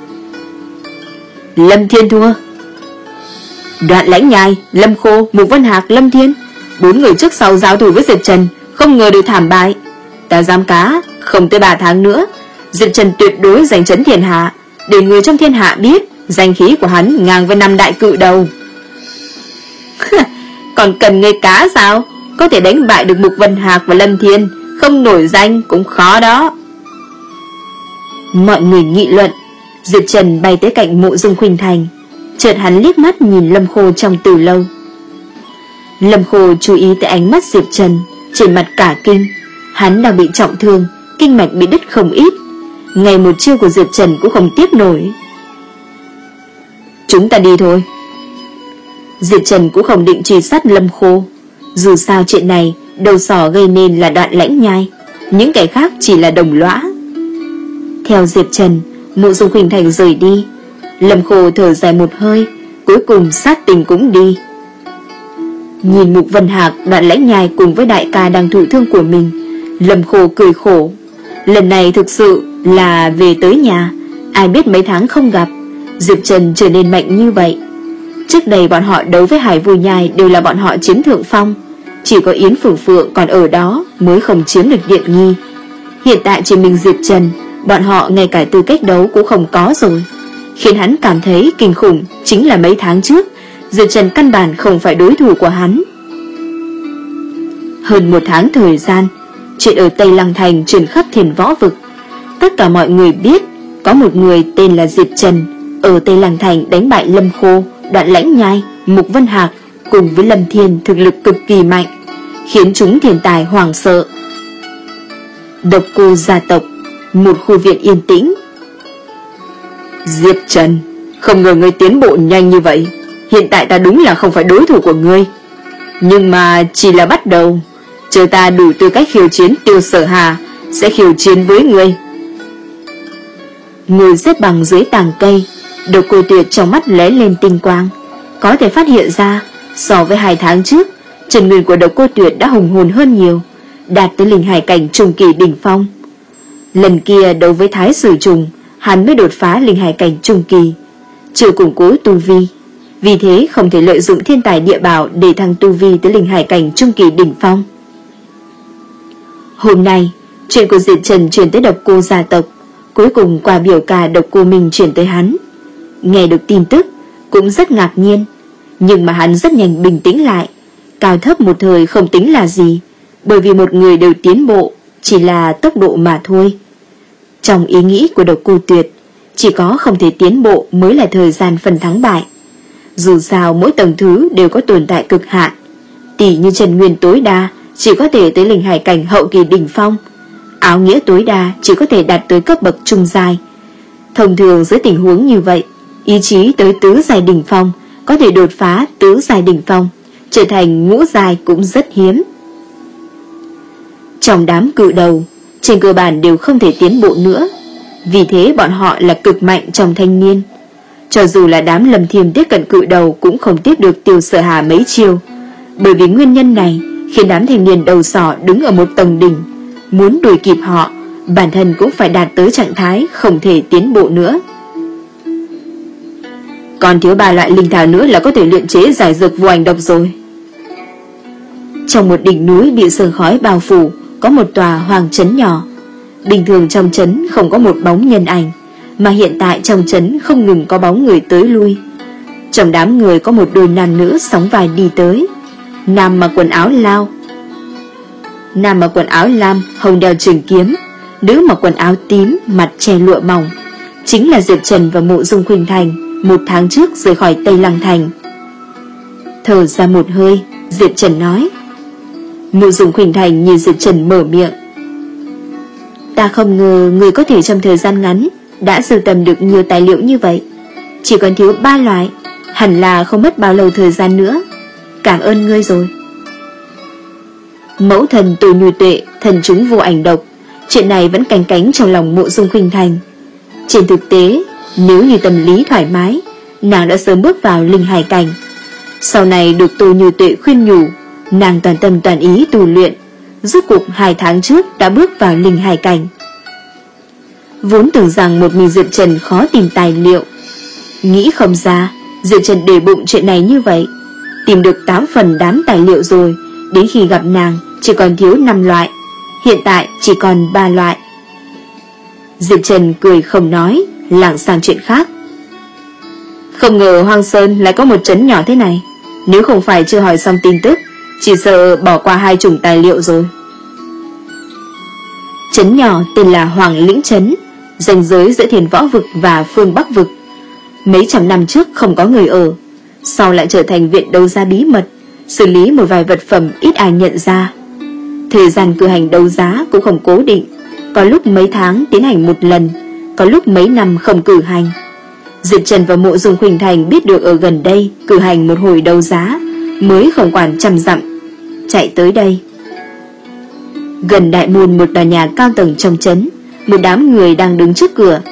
Lâm Thiên thua. Đoạn Lãnh Nhai, Lâm Khô, Mục Vân Hạc, Lâm Thiên, bốn người trước sau giao thủ với Diệp Trần, không ngờ đều thảm bại. Ta dám cá, không tới ba tháng nữa, Diệp Trần tuyệt đối giành chấn thiên hạ, để người trong thiên hạ biết danh khí của hắn ngang với năm đại cự đầu. Còn cần người cá sao? Có thể đánh bại được Mục Vân Hạc và Lâm Thiên, không nổi danh cũng khó đó. Mọi người nghị luận. Diệp Trần bay tới cạnh Mộ Dung Khuynh Thành. Chợt hắn liếc mắt nhìn Lâm Khô trong từ lâu. Lâm Khô chú ý tới ánh mắt Diệp Trần, trên mặt cả kinh. Hắn đang bị trọng thương, kinh mạch bị đứt không ít, ngay một chiêu của Diệp Trần cũng không tiếp nổi. Chúng ta đi thôi. Diệp Trần cũng không định truy sát Lâm Khô. Dù sao chuyện này đầu sỏ gây nên là Đoạn Lãnh Nhai, những kẻ khác chỉ là đồng lõa. Theo Diệp Trần, Mộ Dung Khuynh Thành rời đi. Lâm Khô thở dài một hơi, cuối cùng sát tình cũng đi. Nhìn Mục Vân Hạc, Đoạn Lãnh Nhai cùng với đại ca đang thụ thương của mình, Lâm Khô cười khổ. Lần này thực sự là về tới nhà. Ai biết mấy tháng không gặp, Diệp Trần trở nên mạnh như vậy. Trước đây bọn họ đấu với Hải Vô Nhai đều là bọn họ chiếm thượng phong, chỉ có Yến Phượng Phượng còn ở đó mới không chiếm được điện nghi. Hiện tại chỉ mình Diệp Trần, bọn họ ngay cả tư cách đấu cũng không có rồi. Khiến hắn cảm thấy kinh khủng chính là mấy tháng trước Diệp Trần căn bản không phải đối thủ của hắn. Hơn một tháng thời gian, chuyện ở Tây Lăng Thành truyền khắp Thiền Võ Vực. Tất cả mọi người biết có một người tên là Diệp Trần ở Tây Lăng Thành đánh bại Lâm Khô, Đoạn Lãnh Nhai, Mục Vân Hạc cùng với Lâm Thiên thực lực cực kỳ mạnh, khiến chúng thiên tài hoảng sợ. Độc Cô gia tộc, một khu viện yên tĩnh. Diệp Trần, không ngờ ngươi tiến bộ nhanh như vậy. Hiện tại ta đúng là không phải đối thủ của ngươi, nhưng mà chỉ là bắt đầu. Chờ ta đủ tư cách khiêu chiến Tiêu Sở Hà sẽ khiêu chiến với ngươi. Ngồi xếp bằng dưới tàng cây, Độc Cô Tuyệt trong mắt lóe lên tinh quang. Có thể phát hiện ra so với hai tháng trước, chân nguyên của Độc Cô Tuyệt đã hùng hồn hơn nhiều, đạt tới linh hải cảnh trung kỳ đỉnh phong. Lần kia đấu với Thái Sử Trùng, hắn mới đột phá linh hải cảnh trung kỳ, chưa củng cố tu vi, vì thế không thể lợi dụng thiên tài địa bảo để thăng tu vi tới linh hải cảnh trung kỳ đỉnh phong. Hôm nay, chuyện của Diệp Trần truyền tới Độc Cô gia tộc, cuối cùng qua biểu ca Độc Cô Minh truyền tới hắn. Nghe được tin tức cũng rất ngạc nhiên, nhưng mà hắn rất nhanh bình tĩnh lại. Cao thấp một thời không tính là gì, bởi vì một người đều tiến bộ, chỉ là tốc độ mà thôi. Trong ý nghĩ của Độc Cô Tuyệt, chỉ có không thể tiến bộ mới là thời gian phần thắng bại. Dù sao mỗi tầng thứ đều có tồn tại cực hạn, tỷ như chân nguyên tối đa chỉ có thể tới linh hải cảnh hậu kỳ đỉnh phong, áo nghĩa tối đa chỉ có thể đạt tới cấp bậc trung giai. Thông thường dưới tình huống như vậy, ý chí tới tứ giai đỉnh phong có thể đột phá tứ giai đỉnh phong, trở thành ngũ giai cũng rất hiếm. Trong đám cự đầu, trên cơ bản đều không thể tiến bộ nữa, vì thế bọn họ là cực mạnh trong thanh niên. Cho dù là đám Lâm Thiên tiếp cận cự đầu cũng không tiếp được Tiêu Sở Hà mấy chiêu. Bởi vì nguyên nhân này khiến đám thanh niên đầu sỏ đứng ở một tầng đỉnh, muốn đuổi kịp họ, bản thân cũng phải đạt tới trạng thái không thể tiến bộ nữa. Còn thiếu ba loại linh thảo nữa là có thể luyện chế giải dược vô ảnh độc rồi. Trong một đỉnh núi bị sương khói bao phủ, có một tòa hoàng trấn nhỏ. Bình thường trong trấn không có một bóng nhân ảnh, mà hiện tại trong trấn không ngừng có bóng người tới lui. Trong đám người có một đôi nam nữ sóng vai đi tới. Nam mặc quần áo lao Nam mặc quần áo lam, hồng đeo trường kiếm. Nữ mặc quần áo tím, mặt che lụa mỏng. Chính là Diệp Trần và Mộ Dung Khuynh Thành một tháng trước rời khỏi Tây Lăng Thành. Thở ra một hơi, Diệp Trần nói. Mộ Dung Khuynh Thành nhìn Diệp Trần mở miệng. Ta không ngờ người có thể trong thời gian ngắn đã sưu tầm được nhiều tài liệu như vậy. Chỉ còn thiếu ba loại, hẳn là không mất bao lâu thời gian nữa. Cảm ơn ngươi rồi. Mẫu thần Tô Như Tuệ, thần chúng vô ảnh độc, chuyện này vẫn canh cánh trong lòng Mộ Dung Khuynh Thành. Trên thực tế, nếu như tâm lý thoải mái, nàng đã sớm bước vào linh hải cảnh. Sau này được Tô Như Tuệ khuyên nhủ, nàng toàn tâm toàn ý tu luyện, rốt cuộc hai tháng trước đã bước vào linh hải cảnh. Vốn tưởng rằng một mình Diệp Trần khó tìm tài liệu, nghĩ không ra Diệp Trần để bụng chuyện này như vậy, tìm được tám phần đám tài liệu rồi. Đến khi gặp nàng chỉ còn thiếu năm loại, hiện tại chỉ còn ba loại. Diệp Trần cười không nói, lảng sang chuyện khác. Không ngờ Hoang Sơn lại có một trấn nhỏ thế này. Nếu không phải chưa hỏi xong tin tức, chỉ sợ bỏ qua hai chủng tài liệu rồi. Trấn nhỏ tên là Hoàng Lĩnh Trấn, ranh giới giữa Thiên Võ Vực và Phương Bắc Vực. Mấy trăm năm trước không có người ở, sau lại trở thành viện đấu giá bí mật, xử lý một vài vật phẩm ít ai nhận ra. Thời gian cử hành đấu giá cũng không cố định, có lúc mấy tháng tiến hành một lần, có lúc mấy năm không cử hành. Diệp Trần và Mộ Dung Khuynh Thành biết được ở gần đây cử hành một hồi đấu giá, mới không quản trăm dặm chạy tới đây. Gần đại môn một tòa nhà cao tầng trong trấn, một đám người đang đứng trước cửa.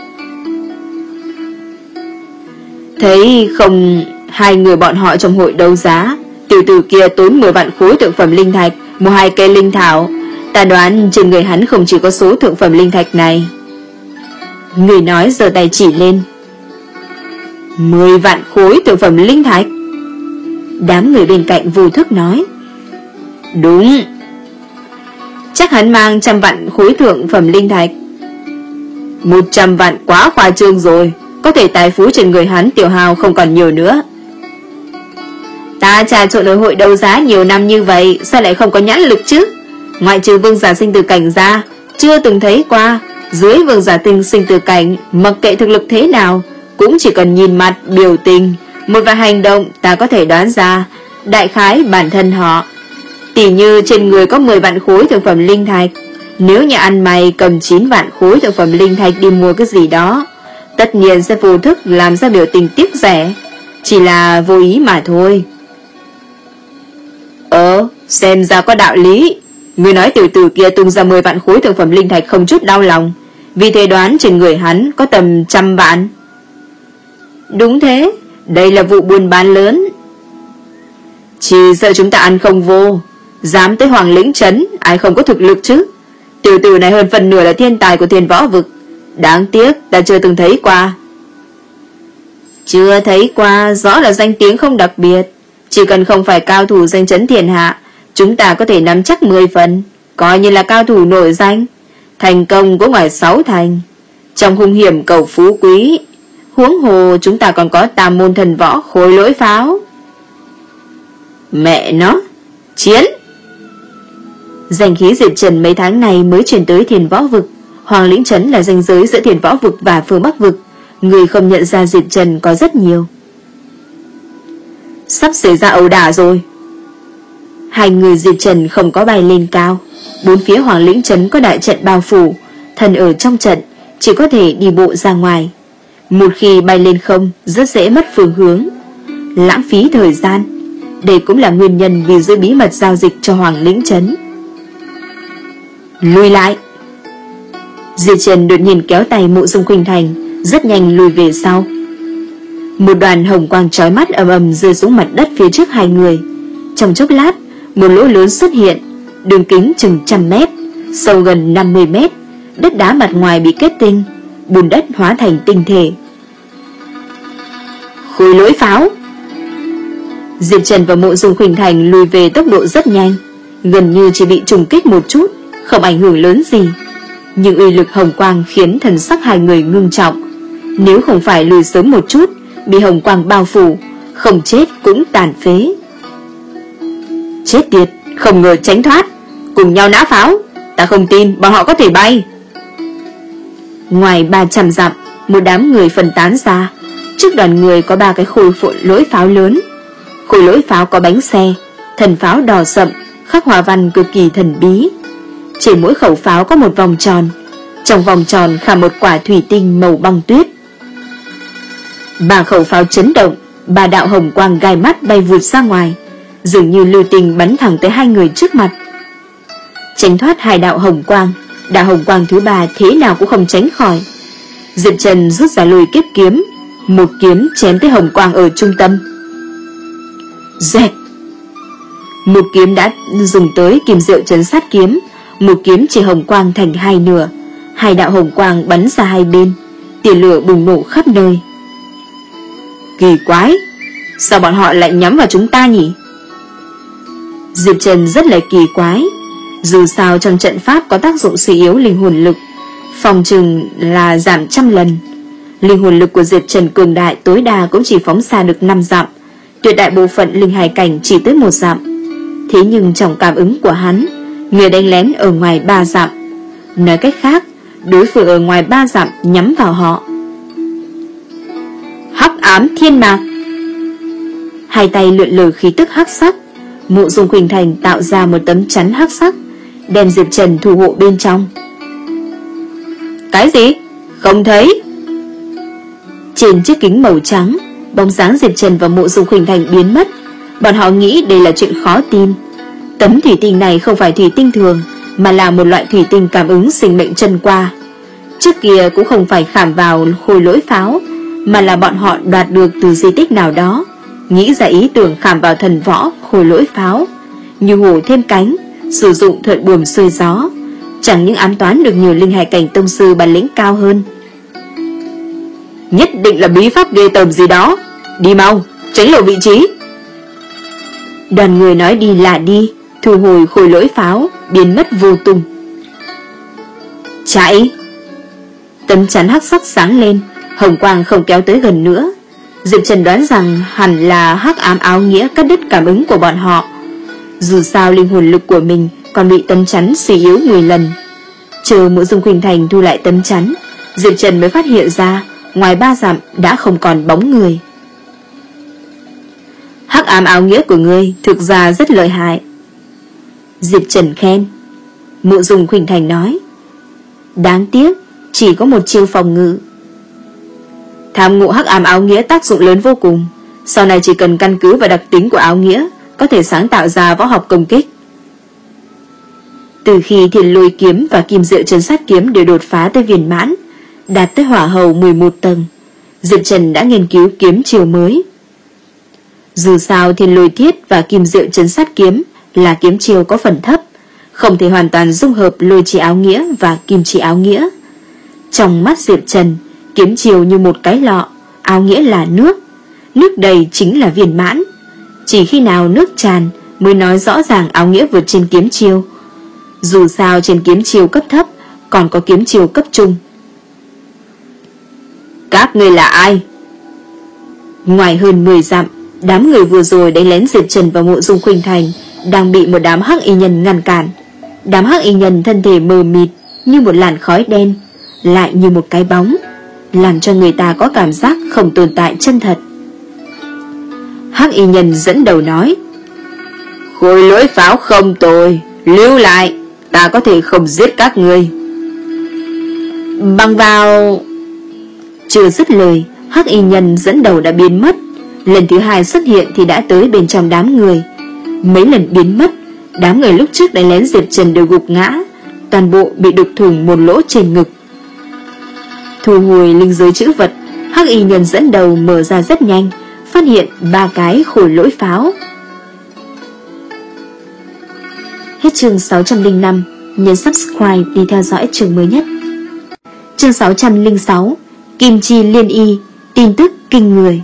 Thấy không hai người bọn họ trong hội đấu giá, tiểu tử kia tốn mười vạn khối thượng phẩm linh thạch mua hai cây linh thảo, ta đoán trên người hắn không chỉ có số thượng phẩm linh thạch này. Người nói giơ tay chỉ lên. Mười vạn khối thượng phẩm linh thạch? Đám người bên cạnh vô thức nói. Đúng. Chắc hắn mang trăm vạn khối thượng phẩm linh thạch. Một trăm vạn quá khoa trương rồi, có thể tài phú trên người hắn tiểu hào không còn nhiều nữa. Ta trà trộn ở hội đấu giá nhiều năm như vậy, sao lại không có nhãn lực chứ? Ngoại trừ vương giả sinh tử cảnh ra, chưa từng thấy qua. Dưới vương giả tinh sinh tử cảnh, mặc kệ thực lực thế nào, cũng chỉ cần nhìn mặt, biểu tình, một vài hành động ta có thể đoán ra đại khái bản thân họ. Tỉ như trên người có mười vạn khối thượng phẩm linh thạch, nếu nhà ăn mày cầm chín vạn khối thượng phẩm linh thạch đi mua cái gì đó, tất nhiên sẽ vô thức làm ra biểu tình tiếc rẻ, chỉ là vô ý mà thôi. Ờ, xem ra có đạo lý. Người nói tiểu tử kia tung ra mười vạn khối thượng phẩm linh thạch không chút đau lòng, vì thế đoán trên người hắn có tầm trăm vạn. Đúng thế, đây là vụ buôn bán lớn. Chỉ sợ chúng ta ăn không vô, dám tới Hoàng Lĩnh Trấn, ai không có thực lực chứ. Tiểu tử này hơn phần nửa là thiên tài của Thiên Võ Vực, đáng tiếc ta chưa từng thấy qua. Chưa thấy qua, rõ là danh tiếng không đặc biệt. Chỉ cần không phải cao thủ danh chấn thiên hạ, chúng ta có thể nắm chắc mười phần, coi như là cao thủ nổi danh. Thành công có ngoài sáu thành, trong hung hiểm cầu phú quý. Huống hồ chúng ta còn có tam môn thần võ khối lỗi pháo. Mẹ nó, chiến! Danh khí Diệp Trần mấy tháng này mới chuyển tới Thiên Võ Vực. Hoàng Lĩnh Trấn là ranh giới giữa Thiên Võ Vực và Phương Bắc Vực, người không nhận ra Diệp Trần có rất nhiều. Sắp xảy ra ẩu đả rồi. Hai người Diệp Trần không có bay lên cao, bốn phía Hoàng Lĩnh Trấn có đại trận bao phủ, thần ở trong trận chỉ có thể đi bộ ra ngoài. Một khi bay lên không, rất dễ mất phương hướng, lãng phí thời gian. Đây cũng là nguyên nhân vì giữ bí mật giao dịch cho Hoàng Lĩnh Trấn. Lùi lại. Diệp Trần đột nhiên kéo tay Mộ Dung Khuynh Thành, rất nhanh lùi về sau. Một đoàn hồng quang chói mắt ầm ầm rơi xuống mặt đất phía trước hai người. Trong chốc lát, một lỗ lớn xuất hiện, đường kính chừng trăm mét, sâu gần năm mươi mét. Đất đá mặt ngoài bị kết tinh, bùn đất hóa thành tinh thể. Khối lỗi pháo. Diệp Trần và Mộ Dung Khuynh Thành lùi về tốc độ rất nhanh, gần như chỉ bị trùng kích một chút, không ảnh hưởng lớn gì. Nhưng uy lực hồng quang khiến thần sắc hai người ngưng trọng. Nếu không phải lùi sớm một chút, bị hồng quang bao phủ, không chết cũng tàn phế. Chết tiệt, không ngờ tránh thoát. Cùng nhau nã pháo, ta không tin bọn họ có thể bay. Ngoài ba trăm dặm, một đám người phân tán ra. Trước đoàn người có ba cái khối phội lỗi pháo lớn. Khối lỗi pháo có bánh xe, thần pháo đỏ sậm, khắc hoa văn cực kỳ thần bí. Trên mỗi khẩu pháo có một vòng tròn, trong vòng tròn khảm một quả thủy tinh màu băng tuyết. Ba khẩu pháo chấn động, ba đạo hồng quang gai mắt bay vụt ra ngoài, dường như lưu tình bắn thẳng tới hai người trước mặt. Tránh thoát hai đạo hồng quang, đạo hồng quang thứ ba thế nào cũng không tránh khỏi. Diệp Trần rút ra lùi kiếp kiếm, một kiếm chém tới hồng quang ở trung tâm. Dẹt! Một kiếm đã dùng tới kim diệu trấn sát kiếm, một kiếm chỉ hồng quang thành hai nửa, hai đạo hồng quang bắn ra hai bên, tia lửa bùng nổ khắp nơi. Kỳ quái, sao bọn họ lại nhắm vào chúng ta nhỉ? Diệp Trần rất là kỳ quái. Dù sao trong trận pháp có tác dụng suy yếu linh hồn lực, phòng trừng là giảm trăm lần. Linh hồn lực của Diệp Trần cường đại tối đa cũng chỉ phóng xa được năm dặm, tuyệt đại bộ phận linh hải cảnh chỉ tới một dặm. Thế nhưng trong cảm ứng của hắn, người đánh lén ở ngoài ba dặm. Nói cách khác, đối phương ở ngoài ba dặm nhắm vào họ. Hắc ám thiên mạc. Hai tay lượn lờ khí tức hắc sắc, Mộ Dung Khuynh Thành tạo ra một tấm chắn hắc sắc, đem Diệp Trần thủ hộ bên trong. Cái gì? Không thấy. Trên chiếc kính màu trắng, bóng dáng Diệp Trần và Mộ Dung Khuynh Thành biến mất. Bọn họ nghĩ đây là chuyện khó tin. Tấm thủy tinh này không phải thủy tinh thường, mà là một loại thủy tinh cảm ứng sinh mệnh chân qua. Trước kia cũng không phải khảm vào khôi lỗi pháo, mà là bọn họ đoạt được từ di tích nào đó, nghĩ ra ý tưởng khảm vào thần võ khôi lỗi pháo, như hổ thêm cánh, sử dụng thuận buồm xuôi gió, chẳng những ám toán được nhiều linh hải cảnh tông sư bản lĩnh cao hơn. Nhất định là bí pháp ghê tởm gì đó. Đi mau, tránh lộ vị trí. Đoàn người nói đi là đi, thu hồi khôi lỗi pháo, biến mất vô tung. Chạy. Tấm chắn hắc sắc sáng lên, hồng quang không kéo tới gần nữa. Diệp Trần đoán rằng hẳn là hắc ám áo nghĩa cắt đứt cảm ứng của bọn họ. Dù sao linh hồn lực của mình còn bị tấm chắn suy yếu mười lần. Chờ Mộ Dung Khuynh Thành thu lại tấm chắn, Diệp Trần mới phát hiện ra ngoài ba dặm đã không còn bóng người. Hắc ám áo nghĩa của ngươi thực ra rất lợi hại. Diệp Trần khen. Mộ Dung Khuynh Thành nói, đáng tiếc chỉ có một chiêu phòng ngự. Tham ngộ hắc ám áo nghĩa tác dụng lớn vô cùng. Sau này chỉ cần căn cứ vào đặc tính của áo nghĩa, có thể sáng tạo ra võ học công kích. Từ khi Thiên Lôi kiếm và Kim Diệu Trấn Sát kiếm đều đột phá tới viên mãn, đạt tới hỏa hầu mười một tầng, Diệp Trần đã nghiên cứu kiếm chiêu mới. Dù sao Thiên Lôi thiết và Kim Diệu Trấn Sát kiếm là kiếm chiêu có phần thấp, không thể hoàn toàn dung hợp lôi chỉ áo nghĩa và kim chỉ áo nghĩa. Trong mắt Diệp Trần, kiếm chiêu như một cái lọ, áo nghĩa là nước, nước đầy chính là viên mãn. Chỉ khi nào nước tràn mới nói rõ ràng áo nghĩa vượt trên kiếm chiêu. Dù sao trên kiếm chiêu cấp thấp còn có kiếm chiêu cấp trung. Các ngươi là ai? Ngoài hơn mười dặm, đám người vừa rồi đánh lén Diệp Trần và Mộ Dung Khuynh Thành đang bị một đám hắc y nhân ngăn cản. Đám hắc y nhân thân thể mờ mịt như một làn khói đen, lại như một cái bóng, làm cho người ta có cảm giác không tồn tại chân thật. Hắc y nhân dẫn đầu nói, khôi lỗi pháo không tồi, lưu lại, ta có thể không giết các ngươi. Bằng vào. Chưa dứt lời, hắc y nhân dẫn đầu đã biến mất. Lần thứ hai xuất hiện thì đã tới bên trong đám người. Mấy lần biến mất, đám người lúc trước đánh lén Diệp Trần đều gục ngã, toàn bộ bị đục thủng một lỗ trên ngực. Thu hồi linh giới chữ vật, hắc y nhân dẫn đầu mở ra rất nhanh, phát hiện ba cái khối lỗi pháo. Hết chương sáu trăm lẻ năm, nhấn subscribe đi theo dõi chương mới nhất. Chương sáu trăm lẻ sáu, Kim Chi Liên Y, tin tức kinh người.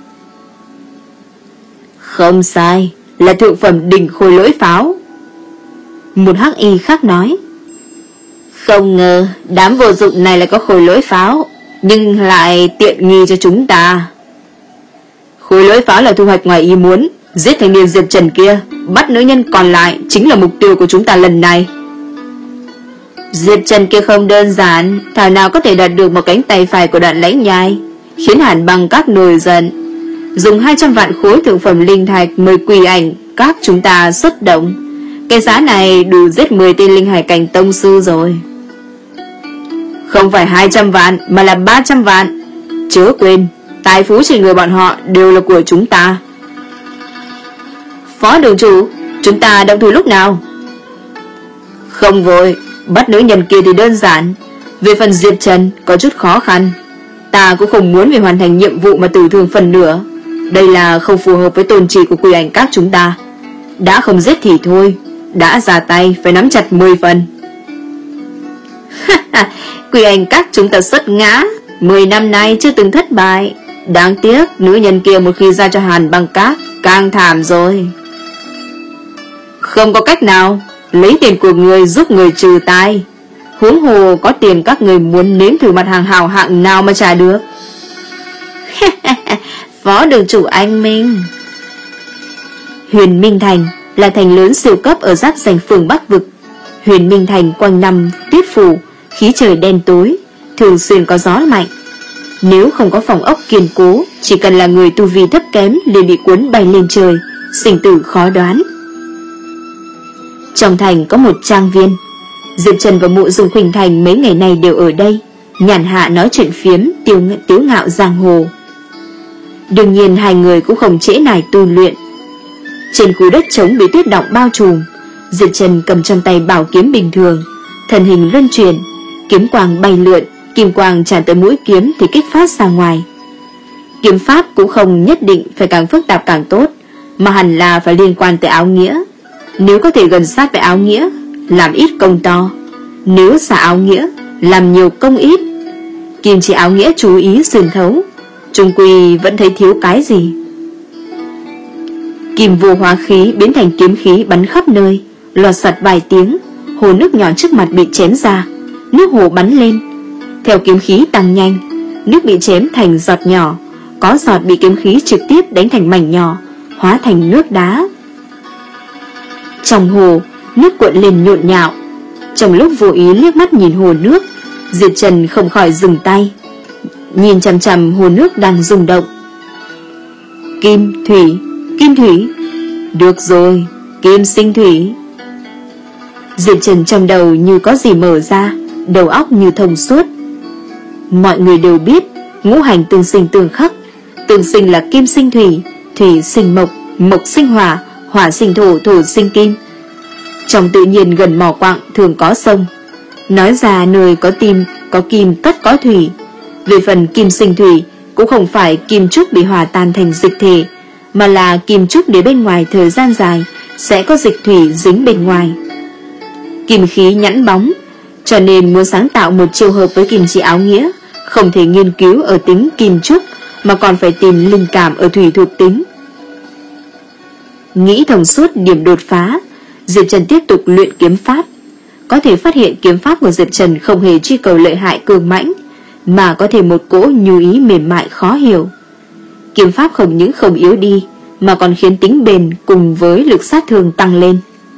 Không sai, là thượng phẩm đỉnh khối lỗi pháo. Một hắc y khác nói, không ngờ đám vô dụng này lại có khối lỗi pháo, nhưng lại tiện nghi cho chúng ta. Khối lỗi pháo là thu hoạch ngoài ý muốn, giết thanh niên Diệp Trần kia, bắt nữ nhân còn lại chính là mục tiêu của chúng ta lần này. Diệp Trần kia không đơn giản, thảo nào có thể đạt được một cánh tay phải của Đoạn Lãnh Nhai, khiến Hàn Băng các nổi giận, dùng hai trăm vạn khối thượng phẩm linh thạch mời quỷ ảnh các chúng ta xuất động. Cái giá này đủ giết mười tên linh hải cảnh tông sư rồi. Không phải hai trăm vạn mà là ba trăm vạn. Chớ quên, tài phú trên người bọn họ đều là của chúng ta. Phó đường chủ, chúng ta động thủ lúc nào? Không vội, bắt nữ nhân kia thì đơn giản. Về phần Diệp Trần có chút khó khăn. Ta cũng không muốn vì hoàn thành nhiệm vụ mà tử thương phần nửa. Đây là không phù hợp với tôn trị của quỷ ảnh các chúng ta. Đã không giết thì thôi, đã ra tay phải nắm chặt mười phần. Quỷ ảnh các chúng ta xuất ngã, mười năm nay chưa từng thất bại. Đáng tiếc nữ nhân kia một khi ra cho Hàn Băng các càng thảm rồi. Không có cách nào, lấy tiền của người giúp người trừ tai. Huống hồ có tiền các người muốn nếm thử mặt hàng hào hạng nào mà trả được. Phó đường chủ anh Minh. Huyền Minh Thành là thành lớn siêu cấp ở giáp danh phường Bắc Vực. Huyền Minh Thành quanh năm tuyết phủ, Khí trời đen tối, thường xuyên có gió mạnh. Nếu không có phòng ốc kiên cố, chỉ cần là người tu vi thấp kém liền bị cuốn bay lên trời, sinh tử khó đoán. Trong thành có một trang viên, Diệp Trần và Mộ Dung Khuynh Thành mấy ngày nay đều ở đây, nhàn hạ nói chuyện phiếm, tiêu, tiếu ngạo giang hồ. Đương nhiên hai người cũng không trễ nải tu luyện. Trên khu đất trống bị tuyết đọng bao trùm, Diệp Trần cầm trong tay bảo kiếm bình thường, thân hình luân chuyển, kiếm quang bay lượn, kim quang tràn tới mũi kiếm thì kích phát ra ngoài. Kiếm pháp cũng không nhất định phải càng phức tạp càng tốt, mà hẳn là phải liên quan tới áo nghĩa. Nếu có thể gần sát với áo nghĩa, làm ít công to; nếu xa áo nghĩa, làm nhiều công ít. Kim chỉ áo nghĩa chú ý xuyên thấu, chung quy vẫn thấy thiếu cái gì. Kim vô hóa khí biến thành kiếm khí bắn khắp nơi, loạt soạt vài tiếng, hồ nước nhỏ trước mặt bị chém ra, nước hồ bắn lên. Theo kiếm khí tăng nhanh, nước bị chém thành giọt nhỏ, có giọt bị kiếm khí trực tiếp đánh thành mảnh nhỏ, hóa thành nước đá. Trong hồ, nước cuộn lên nhộn nhạo. Trong lúc vô ý liếc mắt nhìn hồ nước, Diệp Trần không khỏi dừng tay, nhìn chằm chằm hồ nước đang rung động. Kim thủy, kim thủy. Được rồi, kim sinh thủy. Diệp Trần trong đầu như có gì mở ra, đầu óc như thông suốt. Mọi người đều biết ngũ hành tương sinh tương khắc, tương sinh là kim sinh thủy, thủy sinh mộc, mộc sinh hỏa, hỏa sinh thổ, thổ sinh kim. Trong tự nhiên gần mỏ quặng thường có sông, nói ra nơi có tim có kim tất có thủy. Về phần kim sinh thủy, cũng không phải kim trúc bị hòa tan thành dịch thể, mà là kim trúc để bên ngoài thời gian dài sẽ có dịch thủy dính bên ngoài. Kim khí nhẵn bóng, cho nên muốn sáng tạo một chiêu hợp với kim chỉ áo nghĩa, không thể nghiên cứu ở tính kim trúc, mà còn phải tìm linh cảm ở thủy thuộc tính. Nghĩ thông suốt điểm đột phá, Diệp Trần tiếp tục luyện kiếm pháp. Có thể phát hiện kiếm pháp của Diệp Trần không hề truy cầu lợi hại cường mãnh, mà có thể một cỗ nhu ý mềm mại khó hiểu. Kiếm pháp không những không yếu đi, mà còn khiến tính bền cùng với lực sát thương tăng lên.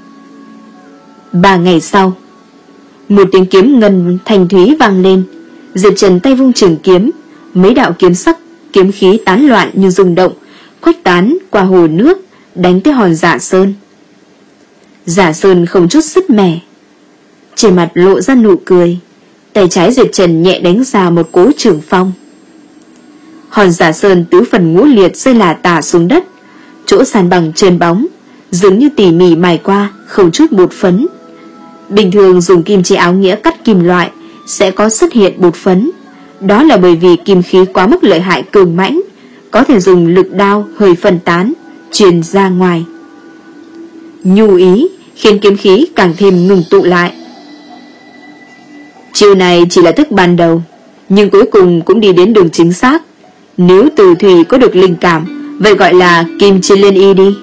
Ba ngày sau, một tiếng kiếm ngân thanh thúy vang lên. Diệp Trần tay vung trường kiếm, mấy đạo kiếm sắc, kiếm khí tán loạn như rung động, khuếch tán qua hồ nước, đánh tới hòn Giả Sơn. Giả Sơn không chút sứt mẻ, trên mặt lộ ra nụ cười, tay trái Diệp Trần nhẹ đánh ra một cú trường phong. Hòn Giả Sơn tứ phần ngũ liệt rơi lả tả xuống đất, chỗ sàn bằng trơn bóng, dường như tỉ mỉ mài qua, không chút bột phấn. Bình thường dùng kim chỉ áo nghĩa cắt kim loại sẽ có xuất hiện bột phấn, đó là bởi vì kim khí quá mức lợi hại cường mãnh, có thể dùng lực đao hơi phân tán, truyền ra ngoài. Nhu ý khiến kiếm khí càng thêm ngừng tụ lại. Chiêu này chỉ là thức ban đầu, nhưng cuối cùng cũng đi đến đường chính xác. Nếu từ thủy có được linh cảm, vậy gọi là kim chi liên y đi.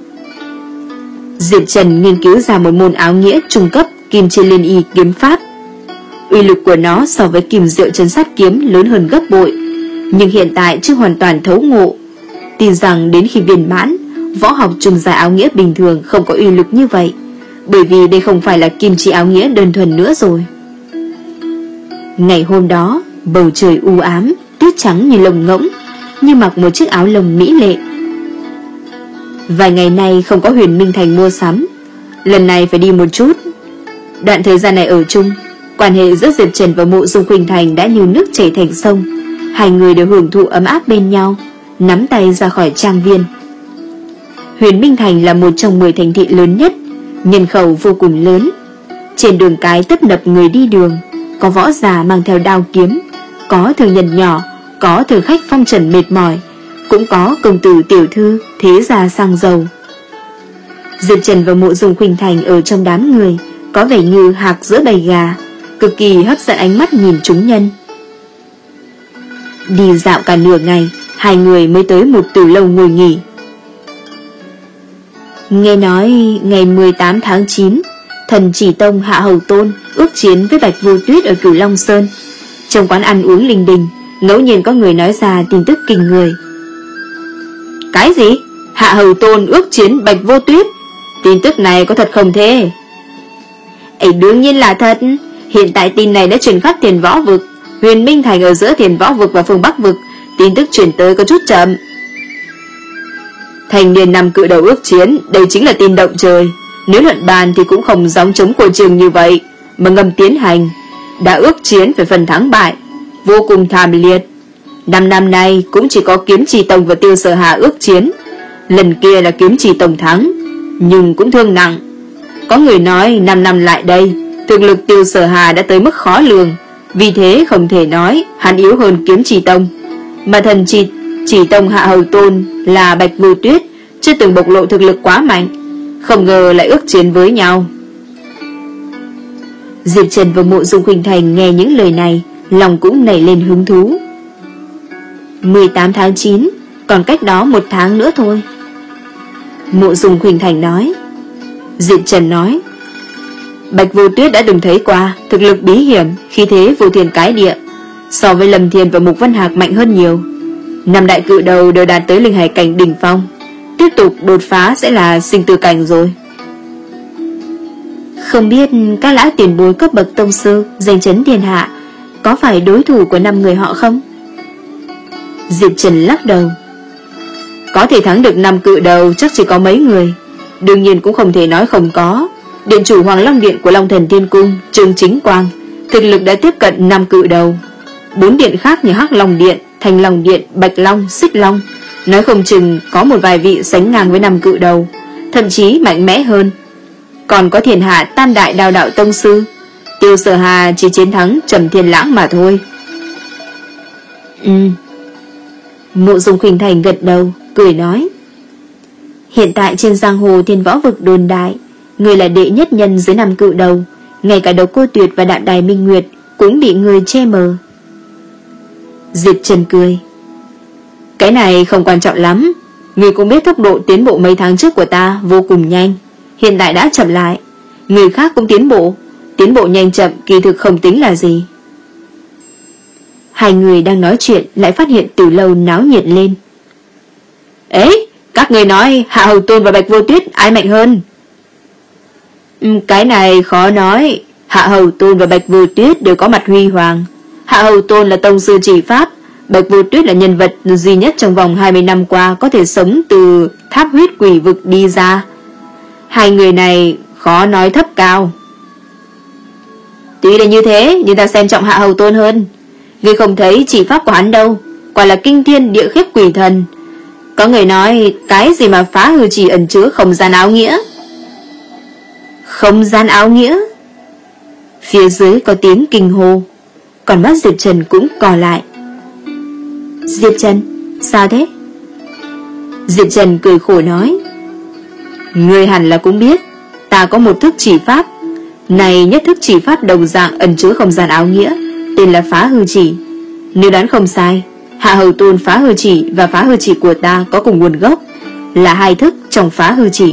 Diệp Trần nghiên cứu ra một môn áo nghĩa trung cấp kim chi liên y kiếm pháp. Uy lực của nó so với kim diệu trấn sát kiếm lớn hơn gấp bội, nhưng hiện tại chưa hoàn toàn thấu ngộ. Tin rằng đến khi viên mãn, võ học trung giai áo nghĩa bình thường không có uy lực như vậy, bởi vì đây không phải là kim chi áo nghĩa đơn thuần nữa rồi. Ngày hôm đó, bầu trời u ám, tuyết trắng như lông ngỗng, như mặc một chiếc áo lông mỹ lệ. Vài ngày nay không có Huyền Minh Thành mua sắm, lần này phải đi một chút. Đoạn thời gian này ở chung, quan hệ giữa Diệp Trần và Mộ Dung Khuynh Thành đã như nước chảy thành sông. Hai người đều hưởng thụ ấm áp bên nhau, nắm tay ra khỏi trang viên. Huyền Minh Thành là một trong mười thành thị lớn nhất, nhân khẩu vô cùng lớn. Trên đường cái tấp nập người đi đường, có võ giả mang theo đao kiếm, có thương nhân nhỏ, có thường khách phong trần mệt mỏi, cũng có công tử tiểu thư, thế gia sang giàu. Diệp Trần và Mộ Dung Khuynh Thành ở trong đám người, có vẻ như hạc giữa bầy gà, cực kỳ hấp dẫn ánh mắt nhìn chúng nhân. Đi dạo cả nửa ngày, hai người mới tới một từ lâu ngồi nghỉ. Nghe nói ngày mười tám tháng chín, Thần Chỉ Tông Hạ Hầu Tôn ước chiến với Bạch Vô Tuyết ở Cửu Long Sơn. Trong quán ăn uống linh đình, ngẫu nhiên có người nói ra tin tức kinh người. Cái gì? Hạ Hầu Tôn ước chiến Bạch Vô Tuyết? Tin tức này có thật không thế? Ấy đương nhiên là thật. Hiện tại tin này đã truyền khắp Thiền Võ Vực. Huyền Minh Thành ở giữa Thiền Võ Vực và phương Bắc Vực, tin tức truyền tới có chút chậm. Thành niên năm cự đầu ước chiến, đây chính là tin động trời. Nếu luận bàn thì cũng không giống chống cổ trường như vậy, mà ngầm tiến hành. Đã ước chiến phải phần thắng bại, vô cùng thảm liệt. Năm năm nay cũng chỉ có Kiếm Trì Tông và Tiêu Sở Hà ước chiến. Lần kia là Kiếm Trì Tông thắng, nhưng cũng thương nặng. Có người nói năm năm lại đây, thực lực Tiêu Sở Hà đã tới mức khó lường, vì thế không thể nói hắn yếu hơn Kiếm Trì Tông. Mà thần Trì Chỉ Tông Hạ Hầu Tôn là Bạch Vô Tuyết, chưa từng bộc lộ thực lực quá mạnh, không ngờ lại ước chiến với nhau. Diệp Trần và Mộ Dung Khuynh Thành nghe những lời này, lòng cũng nảy lên hứng thú. mười tám tháng chín, còn cách đó một tháng nữa thôi. Mộ Dung Khuynh Thành nói. Diệp Trần nói, Bạch Vô Tuyết đã từng thấy qua, thực lực bí hiểm, khí thế vô thiên cái địa, so với Lâm Thiên và Mục Văn Hạc mạnh hơn nhiều. Năm đại cự đầu đều đạt tới linh hải cảnh đỉnh phong, tiếp tục đột phá sẽ là sinh tử cảnh rồi. Không biết các lão tiền bối cấp bậc tông sư danh chấn thiên hạ có phải đối thủ của năm người họ không? Diệp Trần lắc đầu. Có thể thắng được năm cự đầu chắc chỉ có mấy người, đương nhiên cũng không thể nói không có. Điện chủ Hoàng Long Điện của Long Thần Thiên Cung Trương Chính Quang thực lực đã tiếp cận năm cự đầu. Bốn điện khác như Hắc Long Điện, Thành Long Điện, Bạch Long, Xích Long, nói không chừng có một vài vị sánh ngang với năm cự đầu, thậm chí mạnh mẽ hơn. Còn có Thiên Hạ Tam Đại Đao Đạo Tông Sư, Tiêu Sở Hà chỉ chiến thắng Trầm Thiên Lãng mà thôi. Ừ. Mộ Dung Khuynh Thành gật đầu, cười nói, hiện tại trên giang hồ Thiên Võ Vực đồn đại, người là đệ nhất nhân dưới năm cự đầu, ngay cả Độc Cô Tuyệt và Đạm Đài Minh Nguyệt cũng bị người che mờ. Diệp Trần cười, cái này không quan trọng lắm. Người cũng biết tốc độ tiến bộ mấy tháng trước của ta vô cùng nhanh, hiện tại đã chậm lại. Người khác cũng tiến bộ, tiến bộ nhanh chậm kỳ thực không tính là gì. Hai người đang nói chuyện lại phát hiện từ lâu náo nhiệt lên. Ấy, các người nói Hạ Hầu Tôn và Bạch Vô Tuyết ai mạnh hơn? Cái này khó nói. Hạ Hầu Tôn và Bạch Vô Tuyết đều có mặt huy hoàng. Hạ Hầu Tôn là tông sư chỉ pháp, Bạch Vô Tuyết là nhân vật duy nhất trong vòng hai mươi năm qua có thể sống từ tháp huyết quỷ vực đi ra. Hai người này khó nói thấp cao. Tuy là như thế, nhưng ta xem trọng Hạ Hầu Tôn hơn. Ngươi không thấy chỉ pháp của hắn đâu, quả là kinh thiên địa khiếp quỷ thần. Có người nói cái gì mà phá hư chỉ ẩn chứa không gian áo nghĩa. Không gian áo nghĩa? Phía dưới có tiếng kinh hô, còn mắt Diệp Trần cũng cò lại. Diệp Trần, sao thế? Diệp Trần cười khổ nói, ngươi hẳn là cũng biết, ta có một thức chỉ pháp. Này nhất thức chỉ pháp đồng dạng ẩn chứa không gian áo nghĩa, tên là phá hư chỉ. Nếu đoán không sai, Hạ Hầu Tôn phá hư chỉ và phá hư chỉ của ta có cùng nguồn gốc, là hai thức trong phá hư chỉ.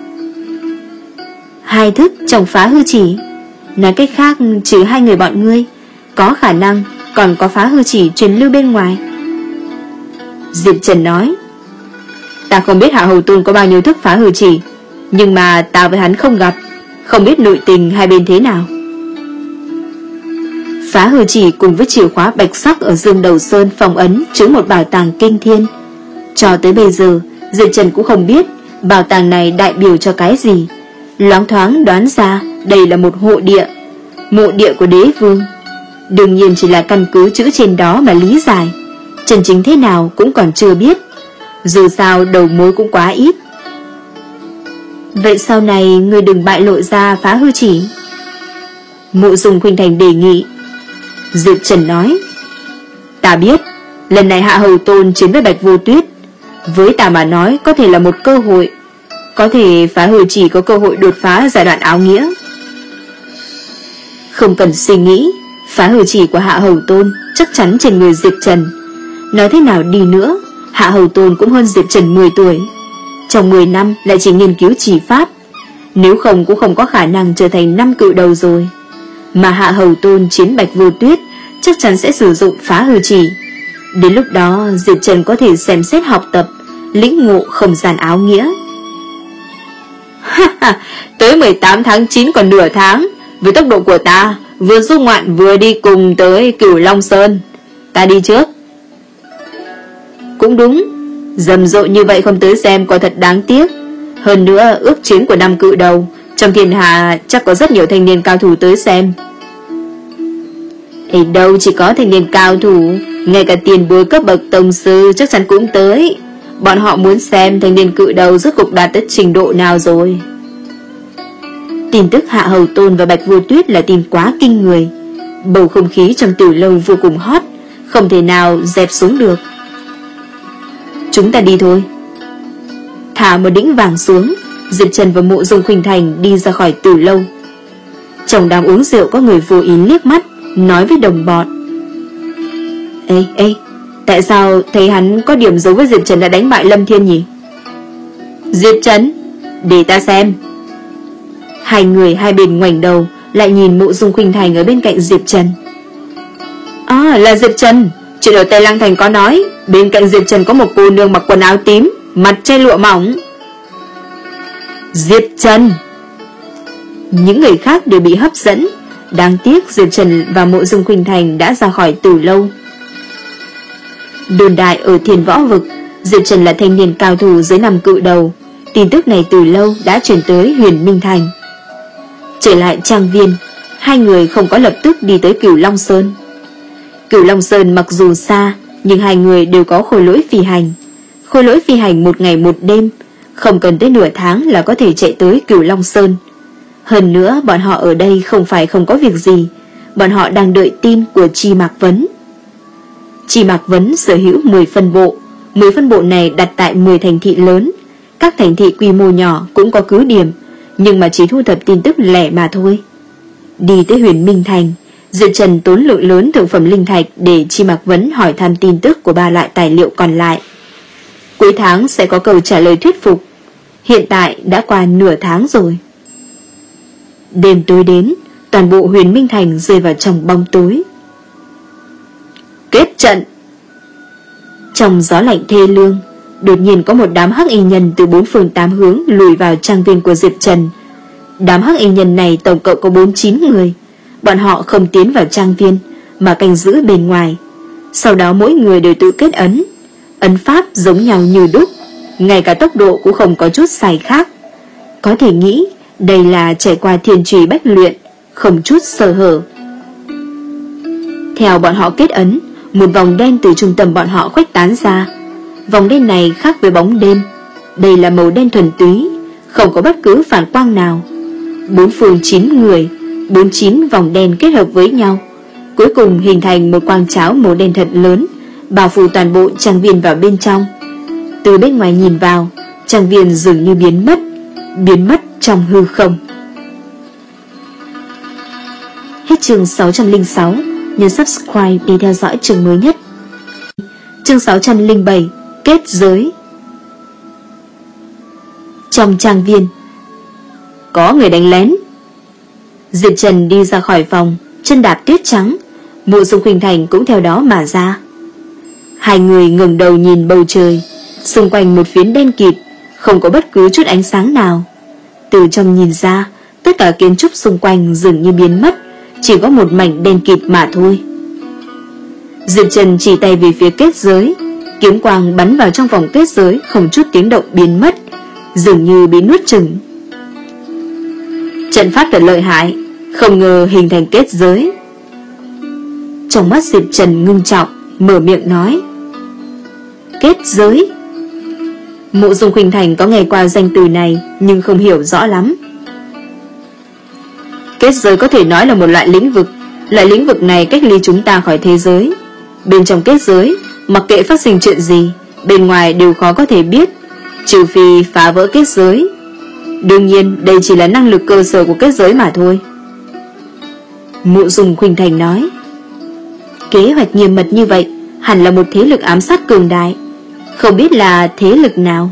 Hai thức trong phá hư chỉ? Nói cách khác, trừ hai người bọn ngươi, có khả năng còn có phá hư chỉ truyền lưu bên ngoài. Diệp Trần nói, ta không biết Hạ Hầu Tôn có bao nhiêu thức phá hư chỉ, nhưng mà ta với hắn không gặp, không biết nội tình hai bên thế nào. Phá hư chỉ cùng với chìa khóa bạch sắc ở Dương Đầu Sơn phong ấn chứa một bảo tàng kinh thiên. Cho tới bây giờ, Diệp Trần cũng không biết bảo tàng này đại biểu cho cái gì. Loáng thoáng đoán ra đây là một hộ địa, mộ địa của đế vương. Đương nhiên chỉ là căn cứ chữ trên đó mà lý giải, chân chính thế nào cũng còn chưa biết. Dù sao đầu mối cũng quá ít. Vậy sau này ngươi đừng bại lộ ra phá hư chỉ. Mộ Dung Khuynh Thành đề nghị. Diệp Trần nói, ta biết, lần này Hạ Hầu Tôn chiến với Bạch Vô Tuyết, với ta mà nói có thể là một cơ hội. Có thể phá hư chỉ có cơ hội đột phá giai đoạn áo nghĩa. Không cần suy nghĩ, phá hư chỉ của Hạ Hầu Tôn chắc chắn trên người Diệp Trần. Nói thế nào đi nữa, Hạ Hầu Tôn cũng hơn Diệp Trần mười tuổi. Trong mười năm lại chỉ nghiên cứu chỉ pháp, nếu không cũng không có khả năng trở thành năm cự đầu rồi. Mà Hạ Hầu Tôn chiến Bạch Vô Tuyết chắc chắn sẽ sử dụng phá hư chỉ. Đến lúc đó Diệp Trần có thể xem xét học tập, lĩnh ngộ không gian áo nghĩa. Tới mười tám tháng chín còn nửa tháng, với tốc độ của ta, vừa du ngoạn vừa đi cùng tới Cửu Long Sơn. Ta đi trước. Cũng đúng, rầm rộ như vậy không tới xem có thật đáng tiếc. Hơn nữa ước chiến của năm cự đầu, trong thiên hạ chắc có rất nhiều thanh niên cao thủ tới xem. Ở đâu chỉ có thanh niên cao thủ, ngay cả tiền bối cấp bậc tông sư chắc chắn cũng tới. Bọn họ muốn xem thanh niên cự đầu rốt cục đạt tới trình độ nào rồi. Tin tức Hạ Hầu Tôn và Bạch Vô Tuyết là tin quá kinh người. Bầu không khí trong Tử Lâu vô cùng hot, không thể nào dẹp xuống được. Chúng ta đi thôi. Thả một đĩnh vàng xuống, Diệp Trần và Mộ Dung Khuynh Thành đi ra khỏi Tử Lâu. Trong đám uống rượu có người vô ý liếc mắt, nói với đồng bọn: Ê, ê, tại sao thấy hắn có điểm giống với Diệp Trần đã đánh bại Lâm Thiên nhỉ? Diệp Trần? Để ta xem. Hai người hai bên ngoảnh đầu, lại nhìn Mộ Dung Khuynh Thành ở bên cạnh Diệp Trần. À, là Diệp Trần. Chuyện ở Tây Lăng Thành có nói, bên cạnh Diệp Trần có một cô nương mặc quần áo tím, mặt che lụa mỏng. Diệp Trần. Những người khác đều bị hấp dẫn. Đáng tiếc Diệp Trần và Mộ Dung Khuynh Thành đã ra khỏi Tử Lâu. Đồn đại ở Thiên Võ Vực, Diệp Trần là thanh niên cao thủ dưới năm cự đầu. Tin tức này từ lâu đã chuyển tới Huyền Minh Thành. Trở lại trang viên, hai người không có lập tức đi tới Cửu Long Sơn. Cửu Long Sơn mặc dù xa, nhưng hai người đều có khôi lỗi phi hành. Khôi lỗi phi hành một ngày một đêm, không cần tới nửa tháng là có thể chạy tới Cửu Long Sơn. Hơn nữa bọn họ ở đây không phải không có việc gì, bọn họ đang đợi tin của Chi Mạc Vấn. Chi Mạc Vấn sở hữu mười phân bộ, mười phân bộ này đặt tại mười thành thị lớn. Các thành thị quy mô nhỏ cũng có cứ điểm, nhưng mà chỉ thu thập tin tức lẻ mà thôi. Đi tới Huyền Minh Thành, Diệp Trần tốn lượng lớn thượng phẩm linh thạch để Chi Mạc Vấn hỏi thăm tin tức của ba loại tài liệu còn lại. Cuối tháng sẽ có câu trả lời thuyết phục. Hiện tại đã qua nửa tháng rồi. Đêm tối đến, toàn bộ Huyền Minh Thành rơi vào trong bóng tối. Kết trận. Trong gió lạnh thê lương, đột nhiên có một đám hắc y nhân từ bốn phương tám hướng lùi vào trang viên của Diệp Trần. Đám hắc y nhân này tổng cộng có bốn mươi chín người. Bọn họ không tiến vào trang viên, mà canh giữ bên ngoài. Sau đó mỗi người đều tự kết ấn. Ấn pháp giống nhau như đúc, ngay cả tốc độ cũng không có chút sai khác. Có thể nghĩ đây là trải qua thiên trì bách luyện, không chút sơ hở. Theo bọn họ kết ấn, một vòng đen từ trung tâm bọn họ khuếch tán ra. Vòng đen này khác với bóng đêm, đây là màu đen thuần túy, không có bất cứ phản quang nào. Bốn phương chín người, bốn chín vòng đen kết hợp với nhau, cuối cùng hình thành một quang cháo màu đen thật lớn, bao phủ toàn bộ trang viên vào bên trong. Từ bên ngoài nhìn vào, trang viên dường như biến mất, biến mất trong hư không. Hết chương sáu trăm lẻ sáu, nhấn subscribe để theo dõi chương mới nhất. Chương sáu trăm lẻ bảy, kết giới. Trong trang viên, có người đánh lén. Diệp Trần đi ra khỏi phòng, chân đạp tuyết trắng. Mộ Dung Khuynh Thành cũng theo đó mà ra. Hai người ngẩng đầu nhìn bầu trời, xung quanh một phiến đen kịt, không có bất cứ chút ánh sáng nào. Từ trong nhìn ra, tất cả kiến trúc xung quanh dường như biến mất, chỉ có một mảnh đen kịt mà thôi. Diệp Trần chỉ tay về phía kết giới, kiếm quang bắn vào trong vòng kết giới, không chút tiếng động biến mất, dường như bị nuốt chửng. Trận pháp thật lợi hại, không ngờ hình thành kết giới. Trong mắt Diệp Trần ngưng trọng, mở miệng nói: Kết giới. Mộ Dung Khuynh Thành có nghe qua danh từ này, nhưng không hiểu rõ lắm. Kết giới có thể nói là một loại lĩnh vực. Loại lĩnh vực này cách ly chúng ta khỏi thế giới. Bên trong kết giới, mặc kệ phát sinh chuyện gì, bên ngoài đều khó có thể biết, trừ phi phá vỡ kết giới. Đương nhiên đây chỉ là năng lực cơ sở của kết giới mà thôi. Mộ Dung Khuynh Thành nói: Kế hoạch nghiêm mật như vậy hẳn là một thế lực ám sát cường đại, không biết là thế lực nào.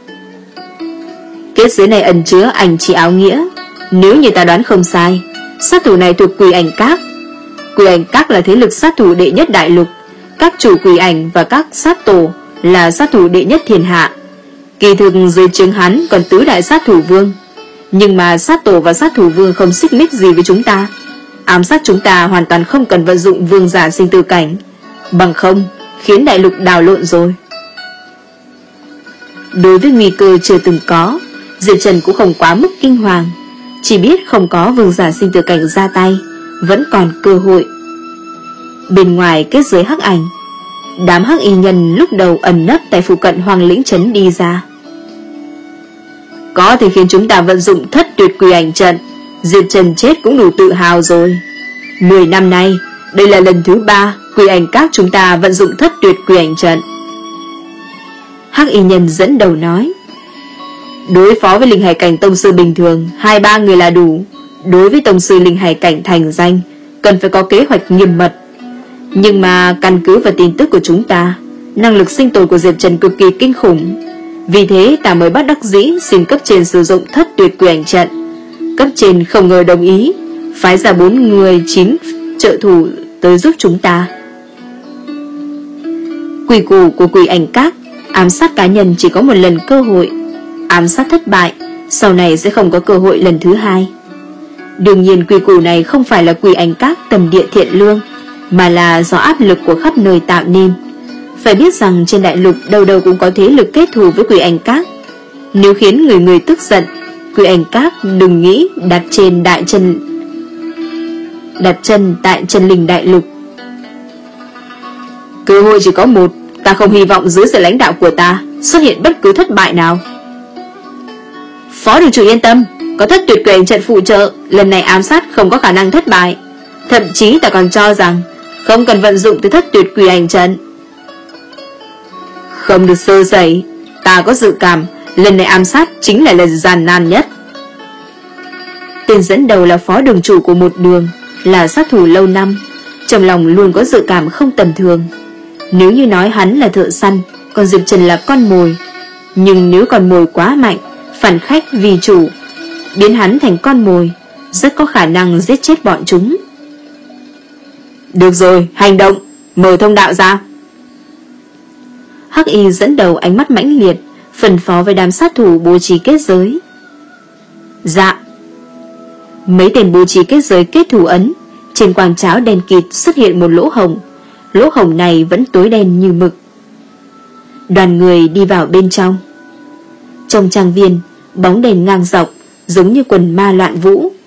Kết giới này ẩn chứa ảnh chỉ áo nghĩa. Nếu như ta đoán không sai, sát thủ này thuộc Quỷ Ảnh Các. Quỷ Ảnh Các là thế lực sát thủ đệ nhất đại lục. Các chủ quỷ ảnh và các sát tổ là sát thủ đệ nhất thiên hạ. Kỳ thực dưới trướng hắn còn tứ đại sát thủ vương. Nhưng mà sát tổ và sát thủ vương không xích mích gì với chúng ta. ám sát chúng ta hoàn toàn không cần vận dụng vương giả sinh tử cảnh, bằng không khiến đại lục đảo lộn rồi. Đối với nguy cơ chưa từng có, Diệp Trần cũng không quá mức kinh hoàng, chỉ biết không có vương giả sinh tử cảnh ra tay, vẫn còn cơ hội. Bên ngoài kết giới hắc ảnh, đám hắc y nhân lúc đầu ẩn nấp tại phụ cận Hoàng Lĩnh Trấn đi ra. Có thể khiến chúng ta vận dụng thất tuyệt quỷ ảnh trận, Diệp Trần chết cũng đủ tự hào rồi. Mười năm nay, đây là lần thứ ba quỷ ảnh các chúng ta vận dụng thất tuyệt quỷ ảnh trận. Hắc y nhân dẫn đầu nói, đối phó với linh hải cảnh tông sư bình thường, hai ba người là đủ. Đối với tông sư linh hải cảnh thành danh, cần phải có kế hoạch nghiêm mật. Nhưng mà căn cứ vào tin tức của chúng ta, năng lực sinh tồn của Diệp Trần cực kỳ kinh khủng. Vì thế ta mới bắt đắc dĩ xin cấp trên sử dụng thất tuyệt quỷ ảnh trận. Cấp trên không ngờ đồng ý, phái ra bốn người chín trợ thủ tới giúp chúng ta. Quy củ của quỷ ảnh các, ám sát cá nhân chỉ có một lần cơ hội. Ám sát thất bại, sau này sẽ không có cơ hội lần thứ hai. Đương nhiên quy củ này không phải là quỷ ảnh các tầm địa thiện lương, mà là do áp lực của khắp nơi tạo nên. Phải biết rằng trên đại lục đâu đâu cũng có thế lực kết thù với quỷ ảnh các. Nếu khiến người người tức giận, quỷ ảnh các đừng nghĩ đặt trên đại chân đặt chân tại chân linh đại lục. Cơ hội chỉ có một, ta không hy vọng dưới sự lãnh đạo của ta xuất hiện bất cứ thất bại nào. Phó đường chủ yên tâm, có thất tuyệt quỷ ảnh trận phụ trợ, lần này ám sát không có khả năng thất bại. Thậm chí ta còn cho rằng không cần vận dụng tới thất tuyệt quỷ ảnh trận. Không được sơ sẩy, ta có dự cảm lần này ám sát chính là lần gian nan nhất. Tên dẫn đầu là phó đường chủ của một đường, là sát thủ lâu năm, trong lòng luôn có dự cảm không tầm thường. Nếu như nói hắn là thợ săn, còn Diệp Trần là con mồi, nhưng nếu con mồi quá mạnh, phản khách vì chủ, biến hắn thành con mồi, rất có khả năng giết chết bọn chúng. Được rồi, hành động, mở thông đạo ra. Hắc y dẫn đầu ánh mắt mãnh liệt, phân phó với đám sát thủ bố trí kết giới. Dạ. Mấy tên bố trí kết giới kết thủ ấn, trên quang cháo đen kịt xuất hiện một lỗ hổng. Lỗ hổng này vẫn tối đen như mực. Đoàn người đi vào bên trong. Trong trang viên, bóng đèn ngang dọc, giống như quần ma loạn vũ.